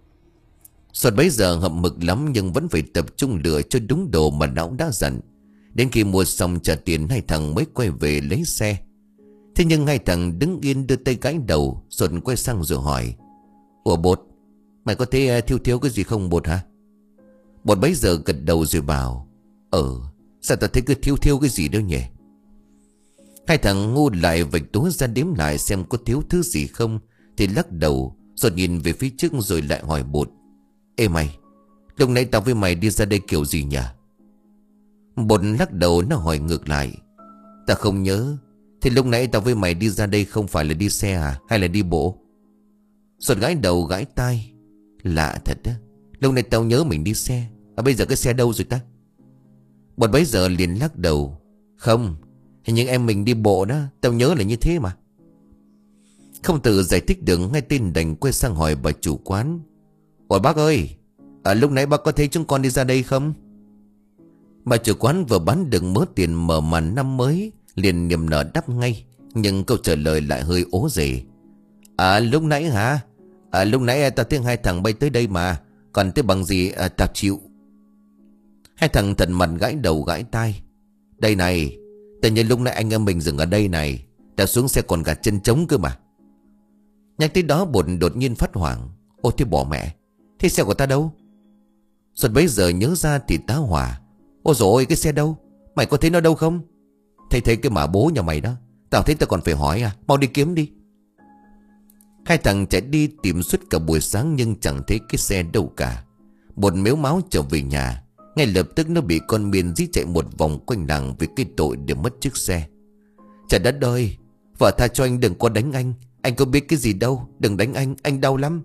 Sột bấy giờ hậm mực lắm nhưng vẫn phải tập trung lựa cho đúng đồ mà lão đã dặn. Đến khi mua xong trả tiền, hai thằng mới quay về lấy xe. Thế nhưng hai thằng đứng yên đưa tay gãi đầu. Sột quay sang rồi hỏi. Ủa Bột, mày có thấy thiếu thiếu cái gì không Bột hả? Bột bấy giờ gật đầu rồi bảo. Ờ, sao tao thấy cứ thiếu thiếu cái gì đâu nhỉ? Hai thằng ngu lại vạch túi ra đếm lại xem có thiếu thứ gì không, thì lắc đầu rồi nhìn về phía trước rồi lại hỏi Bột: Ê mày, lúc nãy tao với mày đi ra đây kiểu gì nhỉ? Bột lắc đầu, nó hỏi ngược lại: Ta không nhớ. Thì lúc nãy tao với mày đi ra đây không phải là đi xe à, hay là đi bộ? Sột gãi đầu gãi tai: Lạ thật á, lúc nãy tao nhớ mình đi xe, à bây giờ cái xe đâu rồi ta? Bột bấy giờ liền lắc đầu: Không, nhưng em mình đi bộ đó, tao nhớ là như thế mà. Không tự giải thích được, ngay tên đành quay sang hỏi bà chủ quán: Ôi bác ơi, à, lúc nãy bác có thấy chúng con đi ra đây không? Bà chủ quán vừa bán được mớ tiền mở màn năm mới, liền niềm nở đáp ngay. Nhưng câu trả lời lại hơi ố dề: À lúc nãy hả? À lúc nãy ta thấy hai thằng bay tới đây mà, còn tới bằng gì à, tao chịu. Hai thằng thần mặt gãi đầu gãi tai: Đây này, tự nhiên lúc nãy anh em mình dừng ở đây này, ta xuống xe còn gạt chân trống cơ mà. Nhắc tới đó Bột đột nhiên phát hoảng: Ô thế bỏ mẹ, thế xe của ta đâu? Xuân bấy giờ nhớ ra thì tá hỏa: Ôi dồi ôi, cái xe đâu? Mày có thấy nó đâu không? Thấy thấy cái mả bố nhà mày đó, tao thấy tao còn phải hỏi à, mau đi kiếm đi. Hai thằng chạy đi tìm suốt cả buổi sáng nhưng chẳng thấy cái xe đâu cả. Bột mếu máu trở về nhà. Ngay lập tức nó bị con Miên dí chạy một vòng quanh làng vì cái tội để mất chiếc xe. Trời đất ơi, vợ tha cho anh, đừng có đánh anh. Anh có biết cái gì đâu, đừng đánh anh, anh đau lắm.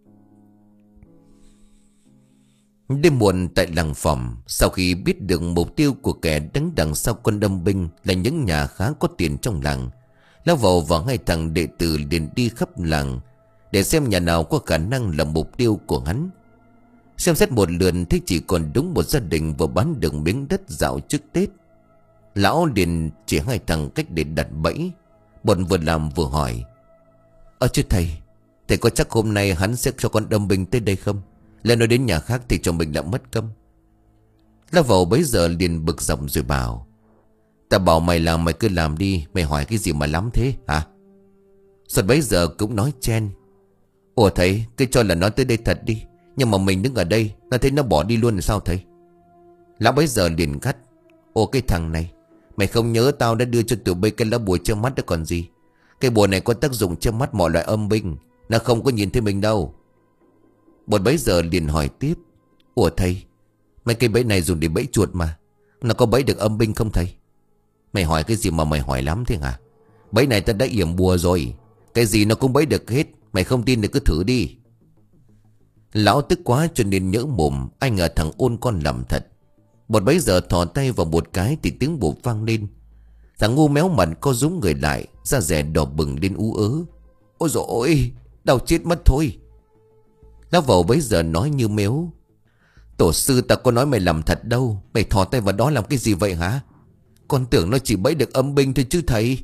Đêm muộn tại làng Phỏng, sau khi biết được mục tiêu của kẻ đứng đằng sau quân đâm binh là những nhà khá có tiền trong làng, Lão Vầu và hai thằng đệ tử liền đi khắp làng để xem nhà nào có khả năng là mục tiêu của hắn. Xem xét một lượt thấy chỉ còn đúng một gia đình vừa bán được miếng đất dạo trước Tết. Lão liền chỉ hai thằng cách để đặt bẫy. Bọn vừa làm vừa hỏi: Ơ chứ thầy, thầy có chắc hôm nay hắn sẽ cho con đâm binh tới đây không? Lại nói đến nhà khác thì cho mình đã mất công. Lão Vầu bấy giờ liền bực giọng rồi bảo: Ta bảo mày làm mày cứ làm đi, mày hỏi cái gì mà lắm thế hả? Xuân bấy giờ cũng nói chen: Ủa thầy, cứ cho là nó tới đây thật đi, nhưng mà mình đứng ở đây, nó thấy nó bỏ đi luôn thì sao thầy? Lão bấy giờ liền gắt: Ồ cái thằng này, mày không nhớ tao đã đưa cho tụi bay cái lá bùa che mắt đó còn gì? Cái bùa này có tác dụng che mắt mọi loại âm binh, nó không có nhìn thấy mình đâu. Bọn bấy giờ liền hỏi tiếp: Ủa thầy, mấy cây bẫy này dùng để bẫy chuột mà, nó có bẫy được âm binh không thầy? Mày hỏi cái gì mà mày hỏi lắm thế hả? Bẫy này ta đã yểm bùa rồi, cái gì nó cũng bẫy được hết. Mày không tin thì cứ thử đi. Lão tức quá cho nên nhỡ mồm. Ai ngờ thằng ôn con làm thật. Bọn bấy giờ thò tay vào một cái thì tiếng bụp vang lên. Thằng ngu méo mặt co rúm người lại, da dẻ đỏ bừng lên ú ớ: Ôi dồi ôi, đau chết mất thôi. Lão Vầu bấy giờ nói như mếu: Tổ sư ta có nói mày làm thật đâu. Mày thò tay vào đó làm cái gì vậy hả? Con tưởng nó chỉ bẫy được âm binh thôi chứ thầy.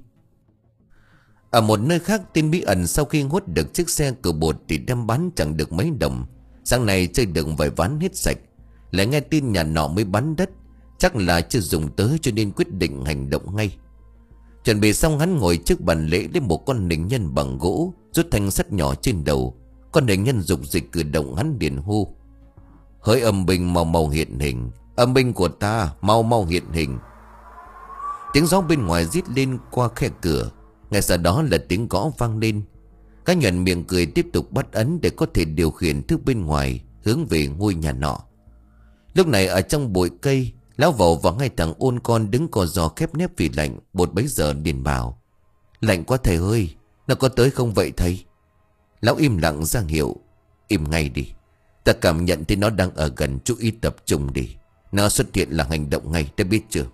Ở một nơi khác, tên bí ẩn sau khi hốt được chiếc xe cửa Bột thì đem bán chẳng được mấy đồng. Sáng nay chơi được vài ván hết sạch, lại nghe tin nhà nọ mới bán đất, chắc là chưa dùng tới cho nên quyết định hành động ngay. Chuẩn bị xong, hắn ngồi trước bàn lễ lấy một con nình nhân bằng gỗ, rút thanh sắt nhỏ trên đầu. Con nình nhân dục dịch cử động, hắn liền hô: Hỡi âm binh mau mau hiện hình, âm binh của ta mau mau hiện hình. Tiếng gió bên ngoài rít lên qua khe cửa. Ngay sau đó là tiếng gõ vang lên. Cá nhuận miệng cười tiếp tục bắt ấn để có thể điều khiển thứ bên ngoài hướng về ngôi nhà nọ. Lúc này ở trong bụi cây, Lão Vầu và hai thằng ôn con đứng co giò khép nép vì lạnh. Bột bấy giờ liền bảo: Lạnh quá thầy ơi, nó có tới không vậy thầy? Lão im lặng ra hiệu: Im ngay đi, ta cảm nhận thấy nó đang ở gần, chú ý tập trung đi. Nó xuất hiện là hành động ngay, đã biết chưa?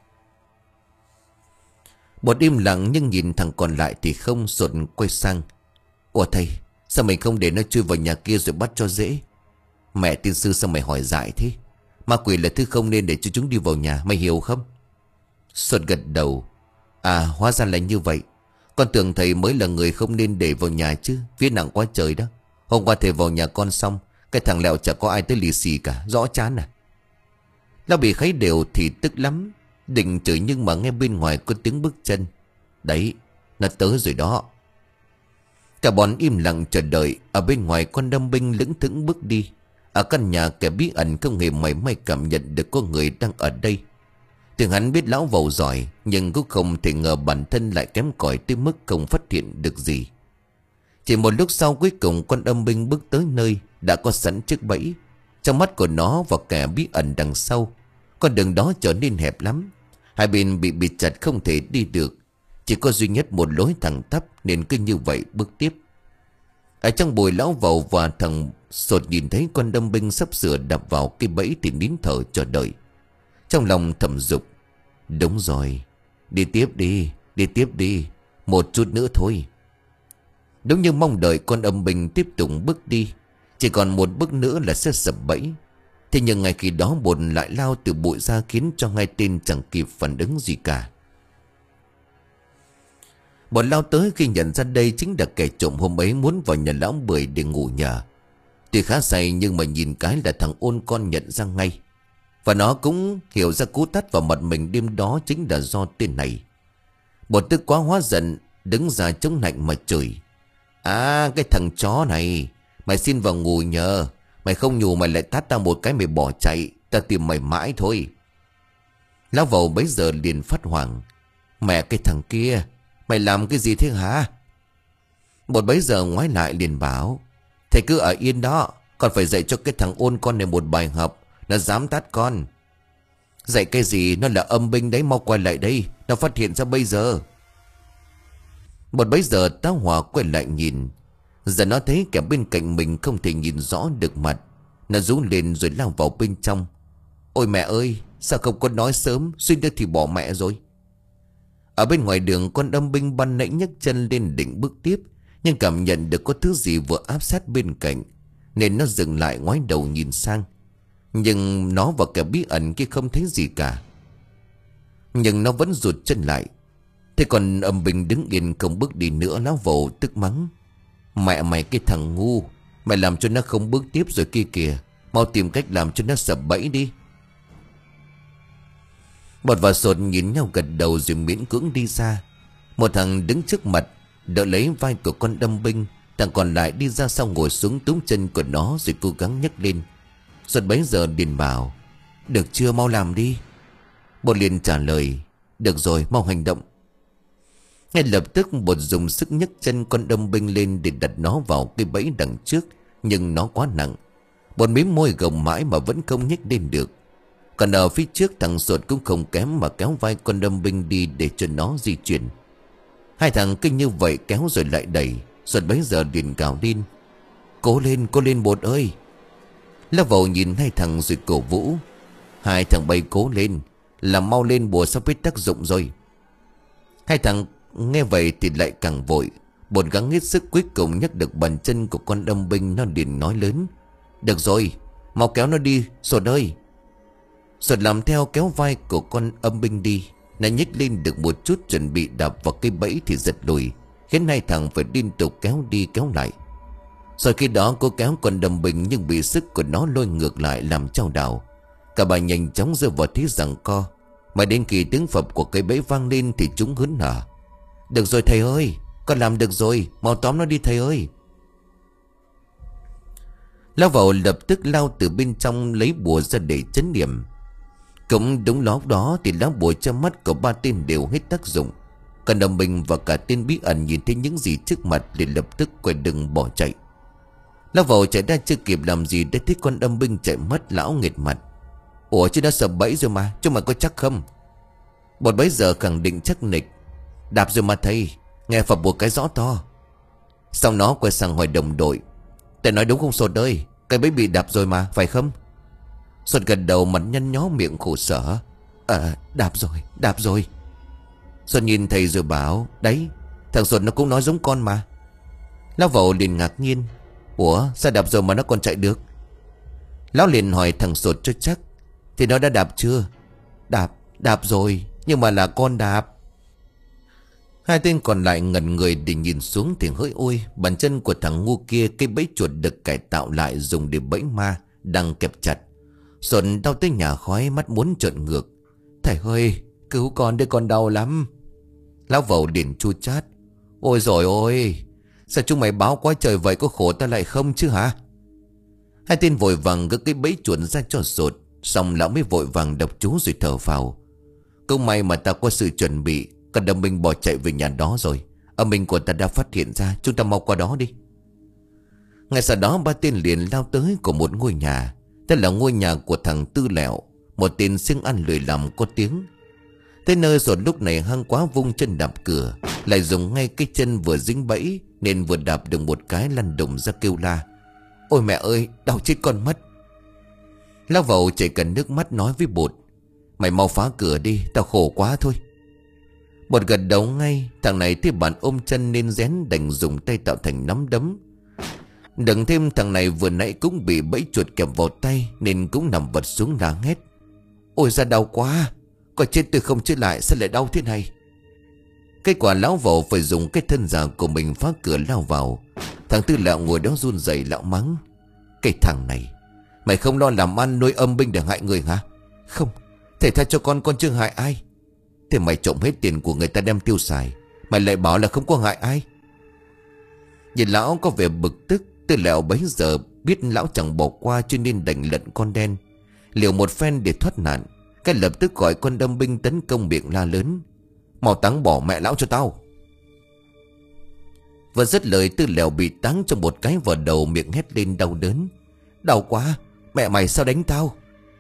Bột im lặng nhưng nhìn thằng còn lại thì không. Sột quay sang: Ủa thầy, sao mình không để nó chui vào nhà kia rồi bắt cho dễ? Mẹ tiên sư, sao mày hỏi dại thế? Ma quỷ là thứ không nên để cho chúng đi vào nhà, mày hiểu không? Sột gật đầu: À hóa ra là như vậy. Con tưởng thầy mới là người không nên để vào nhà chứ, viết nặng quá trời đó. Hôm qua thầy vào nhà con xong, cái thằng lẹo chả có ai tới lì xì cả, rõ chán à? Lão bị kháy đều thì tức lắm, định chửi nhưng mà nghe bên ngoài có tiếng bước chân. Đấy, nó tới rồi đó. Cả bọn im lặng chờ đợi. Ở bên ngoài con đâm binh lững thững bước đi. Ở căn nhà kẻ bí ẩn không hề mảy may cảm nhận được có người đang ở đây. Tưởng hắn biết lão vầu giỏi, nhưng cũng không thể ngờ bản thân lại kém cỏi tới mức không phát hiện được gì. Chỉ một lúc sau cuối cùng con âm binh bước tới nơi đã có sẵn chiếc bẫy. Trong mắt của nó và kẻ bí ẩn đằng sau, con đường đó trở nên hẹp lắm. Hai bên bị bịt chặt không thể đi được. Chỉ có duy nhất một lối thẳng tắp, nên cứ như vậy bước tiếp. Ở trong bụi, lão vầu và thằng Sột nhìn thấy con đâm binh sắp sửa đập vào cái bẫy thì nín thở chờ đợi. Trong lòng thầm dục: đúng rồi, đi tiếp đi, đi tiếp đi, một chút nữa thôi. Đúng như mong đợi, con âm binh tiếp tục bước đi. Chỉ còn một bước nữa là sẽ sập bẫy. Thế nhưng ngay khi đó một lại lao từ bụi ra, khiến cho hai tên chẳng kịp phản ứng gì cả. Một lao tới khi nhận ra đây chính là kẻ trộm hôm ấy muốn vào nhà lão Bưởi để ngủ nhờ. Tuy khá say nhưng mà nhìn cái là thằng ôn con nhận ra ngay. Và nó cũng hiểu ra cú tát vào mặt mình đêm đó chính là do tên này. Bột tức quá hóa giận, đứng ra chống nạnh mà chửi: à, cái thằng chó này, mày xin vào ngủ nhờ. Mày không nhủ mày lại tát tao một cái mày bỏ chạy. Ta tìm mày mãi thôi. Lão vầu bấy giờ liền phát hoảng: mẹ cái thằng kia, mày làm cái gì thế hả? Bột bấy giờ ngoái lại liền bảo: thầy cứ ở yên đó, con phải dạy cho cái thằng ôn con này một bài học. Nó dám tát con. Dạy cái gì, nó là âm binh đấy, mau quay lại đây. Nó phát hiện ra bây giờ. Một bấy giờ Táo Hòa quay lại nhìn. Giờ nó thấy kẻ bên cạnh mình không thể nhìn rõ được mặt. Nó rú lên rồi lao vào bên trong. Ôi mẹ ơi, sao không có nói sớm, suy nữa thì bỏ mẹ rồi. Ở bên ngoài đường, con âm binh ban nãy nhấc chân lên định bước tiếp, nhưng cảm nhận được có thứ gì vừa áp sát bên cạnh, nên nó dừng lại ngoái đầu nhìn sang. Nhưng nó và kẻ bí ẩn kia không thấy gì cả. Nhưng nó vẫn rụt chân lại. Thế còn âm binh đứng yên không bước đi nữa. Lão vầu tức mắng: mẹ mày cái thằng ngu, mày làm cho nó không bước tiếp rồi kia kìa. Mau tìm cách làm cho nó sập bẫy đi. Bọt và Sột nhìn nhau gật đầu rồi miễn cưỡng đi ra. Một thằng đứng trước mặt đỡ lấy vai của con đâm binh. Thằng còn lại đi ra sau ngồi xuống túm chân của nó rồi cố gắng nhấc lên. Sột bấy giờ điền bảo: được chưa, mau làm đi. Bột liền trả lời: được rồi, mau hành động. Ngay lập tức Bột dùng sức nhấc chân con đâm binh lên để đặt nó vào cái bẫy đằng trước. Nhưng nó quá nặng. Bột mím môi gồng mãi mà vẫn không nhích lên được. Còn ở phía trước, thằng Sột cũng không kém mà kéo vai con đâm binh đi để cho nó di chuyển. Hai thằng cứ như vậy kéo rồi lại đẩy. Sột bấy giờ liền gào lên: cố lên, cố lên Bột ơi. Lão vầu nhìn hai thằng rồi cổ vũ: hai thằng bay cố lên, làm mau lên, bùa sắp hết tác dụng rồi. Hai thằng nghe vậy thì lại càng vội. Bột gắng hết sức cuối cùng nhấc được bàn chân của con đâm binh. Nó liền nói lớn: được rồi, mau kéo nó đi Sột ơi. Sột làm theo kéo vai của con âm binh đi. Nó nhích lên được một chút chuẩn bị đạp vào cây bẫy thì giật lùi, khiến hai thằng phải liên tục kéo đi kéo lại. Rồi khi đó cô kéo con đâm binh nhưng bị sức của nó lôi ngược lại làm chao đảo. Cả bà nhanh chóng rơi vào thế giằng co. Mà đến khi tiếng phập của cây bẫy vang lên thì chúng hớn hở: được rồi thầy ơi, con làm được rồi, mau tóm nó đi thầy ơi. Lão vầu lập tức lao từ bên trong lấy bùa ra để trấn điểm. Cũng đúng lúc đó thì lá bùa trong mắt của ba tên đều hết tác dụng. Còn đồng bình và cả tên bí ẩn nhìn thấy những gì trước mặt liền lập tức quay lưng bỏ chạy. Lão vầu chạy ra chưa kịp làm gì đã thấy con âm binh chạy mất. Lão nghệt mặt: ủa chứ đã sập bẫy rồi mà, chúng mày có chắc không? Bột bấy giờ khẳng định chắc nịch: đạp rồi mà thầy, nghe phập một cái rõ to. Xong nó quay sang hỏi đồng đội: thầy nói đúng không Sột ơi, cái bẫy bị đạp rồi mà, phải không? Sột gật đầu, mặt nhăn nhó miệng khổ sở: ờ đạp rồi, đạp rồi. Sột nhìn thầy rồi bảo: đấy, thằng Sột nó cũng nói giống con mà. Lão vầu liền ngạc nhiên: ủa sao đạp rồi mà nó còn chạy được? Lão liền hỏi thằng Sột cho chắc: thì nó đã đạp chưa? Đạp, đạp rồi, nhưng mà là con đạp. Hai tên còn lại ngẩn người để nhìn xuống thì hỡi ôi, bàn chân của thằng ngu kia, cái bẫy chuột được cải tạo lại dùng để bẫy ma, đang kẹp chặt. Sột đau tới nhà khói, mắt muốn trợn ngược: thầy ơi, cứu con đây, con đau lắm. Lão vầu liền chua chát: ôi rồi ôi, sao chúng mày báo quá trời vậy, có khổ ta lại không chứ hả? Hai tên vội vàng gỡ cái bẫy chuột ra cho Sột. Xong lão mới vội vàng đọc chú rồi thở phào: Cũng may mà ta có sự chuẩn bị. Còn Đâm Binh bỏ chạy về nhà đó rồi. Âm binh của ta đã phát hiện ra. Chúng ta mau qua đó đi. Ngay sau đó ba tên liền lao tới của một ngôi nhà. Đó là ngôi nhà của thằng Tư Lẹo, một tên siêng ăn lười làm có tiếng. Tới nơi rồi lúc này hăng quá vung chân đạp cửa. Lại dùng ngay cái chân vừa dính bẫy, nên vừa đạp được một cái lăn đùng ra kêu la: ôi mẹ ơi, đau chết con mất. Lao vào chảy cần nước mắt nói với Bột: mày mau phá cửa đi, tao khổ quá thôi. Bột gật đầu ngay. Thằng này thấy bạn ôm chân nên rén đành dùng tay tạo thành nắm đấm. Đừng thêm thằng này vừa nãy cũng bị bẫy chuột kẹp vào tay, nên cũng nằm vật xuống la hét: ôi ra đau quá, coi chết tôi không chữa lại, sao lại đau thế này. Kết quả lão vào phải dùng cái thân già của mình phá cửa lao vào. Thằng Tư Lẹo ngồi đó run rẩy lão mắng: cái thằng này, mày không lo làm ăn nuôi âm binh để hại người hả? Không, thầy tha cho con, con chưa hại ai. Thế mày trộm hết tiền của người ta đem tiêu xài, mày lại bảo là không có hại ai. Nhìn lão có vẻ bực tức, Tư Lẹo bấy giờ biết lão chẳng bỏ qua, cho nên đành lận con đen liều một phen để thoát nạn. Cái lập tức gọi con Đâm Binh tấn công, miệng la lớn: mau táng bỏ mẹ lão cho tao. Và dứt lời, Tư Lẹo bị táng cho một cái vào đầu, miệng hét lên đau đớn: đau quá, mẹ mày sao đánh tao.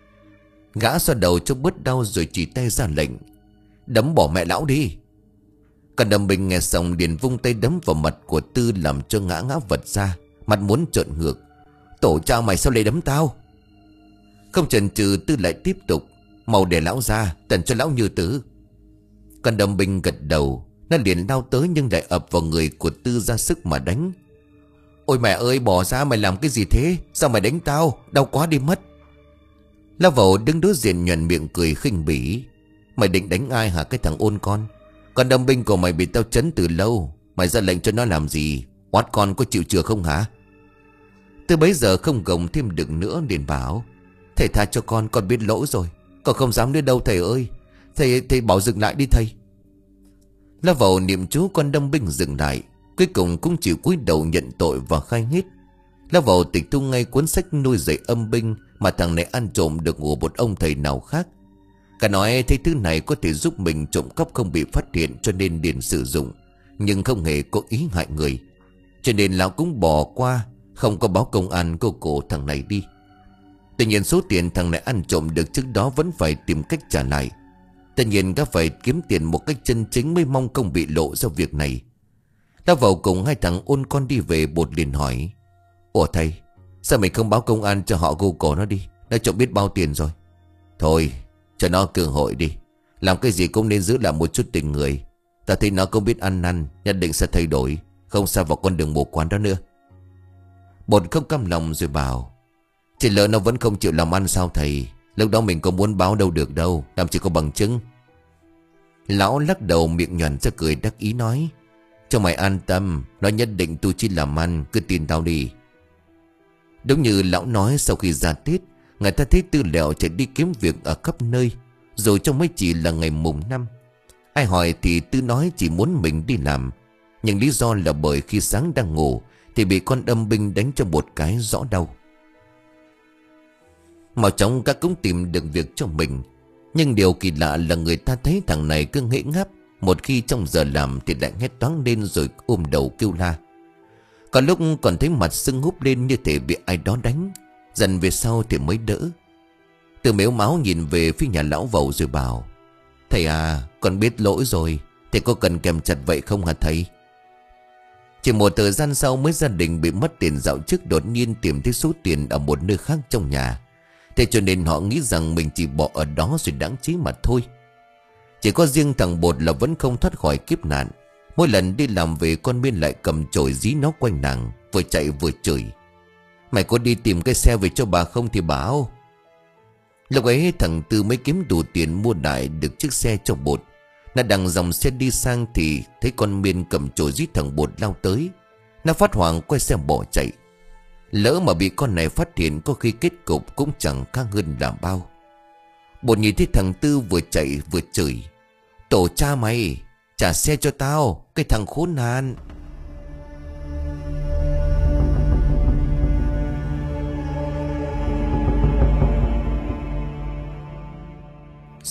Gã xoa đầu cho bớt đau rồi chỉ tay ra lệnh: đấm bỏ mẹ lão đi. Còn Đâm Binh nghe xong liền vung tay đấm vào mặt của Tư, làm cho ngã ngã vật ra, mặt muốn trợn ngược: tổ cha mày sao lại đấm tao. Không chần chừ, Tư lại tiếp tục: mau để lão ra, tần cho lão như tử. Còn Đâm Binh gật đầu. Nó liền lao tới nhưng lại ập vào người của Tư ra sức mà đánh. ôi mẹ ơi, bỏ ra, mày làm cái gì thế? Sao mày đánh tao, đau quá đi mất. Lao vào đứng đối diện nhoẻn miệng cười khinh bỉ: mày định đánh ai hả cái thằng ôn con? Con Đâm Binh của mày bị tao trấn từ lâu, mày ra lệnh cho nó làm gì? Oát con có chịu chừa không hả? Từ bấy giờ không gồng thêm được nữa, liền bảo: thầy tha cho con, con biết lỗi rồi, con không dám nữa đâu thầy ơi. Thầy thầy bảo dừng lại đi thầy. Lao vào niệm chú, con Đâm Binh dừng lại, cuối cùng cũng chịu cúi đầu nhận tội và khai hết. Lao vào tịch thu ngay cuốn sách nuôi dạy âm binh mà thằng này ăn trộm được của một ông thầy nào khác. Cả nói thấy thứ này có thể giúp mình trộm cắp không bị phát hiện, cho nên liền sử dụng, nhưng không hề có ý hại người. Cho nên lão cũng bỏ qua, không có báo công an cô cổ thằng này đi. Tuy nhiên số tiền thằng này ăn trộm được trước đó vẫn phải tìm cách trả lại. Tất nhiên gã phải kiếm tiền một cách chân chính mới mong không bị lộ ra việc này. Đã vào cùng hai thằng ôn con đi về, Bột liền hỏi: ủa thầy, sao mày không báo công an cho họ gô cổ nó đi? Nó trộm biết bao tiền rồi. Thôi cho nó cơ hội đi, làm cái gì cũng nên giữ lại một chút tình người. Ta thấy nó cũng biết ăn năn, nhất định sẽ thay đổi, không sao vào con đường mù quáng đó nữa. Bột không cam lòng rồi bảo: chỉ lỡ nó vẫn không chịu làm ăn sao thầy? Lúc đó mình có muốn báo đâu được đâu, làm chỉ có bằng chứng. Lão lắc đầu, miệng nhoẻn ra cười đắc ý nói: cho mày an tâm, nó nhất định tu chi làm ăn, cứ tin tao đi. Đúng như lão nói, sau khi ra Tết, người ta thấy Tư Lẹo chạy đi kiếm việc ở khắp nơi, rồi trong mới chỉ là ngày mùng năm. Ai hỏi thì Tư nói chỉ muốn mình đi làm, nhưng lý do là bởi khi sáng đang ngủ thì bị con Đâm Binh đánh cho một cái rõ đau. Mau chóng các cũng tìm được việc cho mình. Nhưng điều kỳ lạ là người ta thấy thằng này cứ nghễ ngáp, một khi trong giờ làm thì lại hét toáng lên rồi ôm đầu kêu la. Có lúc còn thấy mặt sưng húp lên như thể bị ai đó đánh. Dần về sau thì mới đỡ. Từ mếu máu nhìn về phía nhà lão Vầu rồi bảo: thầy à, con biết lỗi rồi, thầy có cần kèm chặt vậy không hả thầy? Chỉ một thời gian sau, mấy gia đình bị mất tiền dạo trước đột nhiên tìm thấy số tiền ở một nơi khác trong nhà. Thế cho nên họ nghĩ rằng mình chỉ bỏ ở đó rồi đáng chí mà thôi. Chỉ có riêng thằng Bột là vẫn không thoát khỏi kiếp nạn. Mỗi lần đi làm về, con Miên lại cầm chổi dí nó quanh nàng, vừa chạy vừa chửi: mày có đi tìm cái xe về cho bà không thì bảo. Lúc ấy thằng Tư mới kiếm đủ tiền mua đại được chiếc xe cho Bột. Nó đang dòng xe đi sang thì thấy con Miên cầm chổi dí thằng Bột lao tới. Nó phát hoảng quay xe bỏ chạy. Lỡ mà bị con này phát hiện, có khi kết cục cũng chẳng khác hơn là bao. Bột nhìn thấy thằng Tư vừa chạy vừa chửi: tổ cha mày, trả xe cho tao, cái thằng khốn nạn.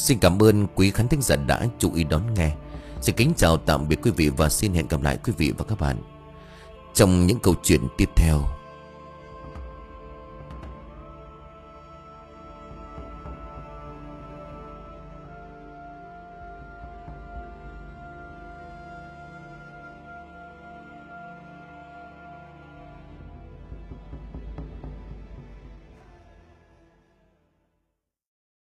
Xin cảm ơn quý khán thính giả đã chú ý đón nghe. Xin kính chào tạm biệt quý vị và xin hẹn gặp lại quý vị và các bạn trong những câu chuyện tiếp theo.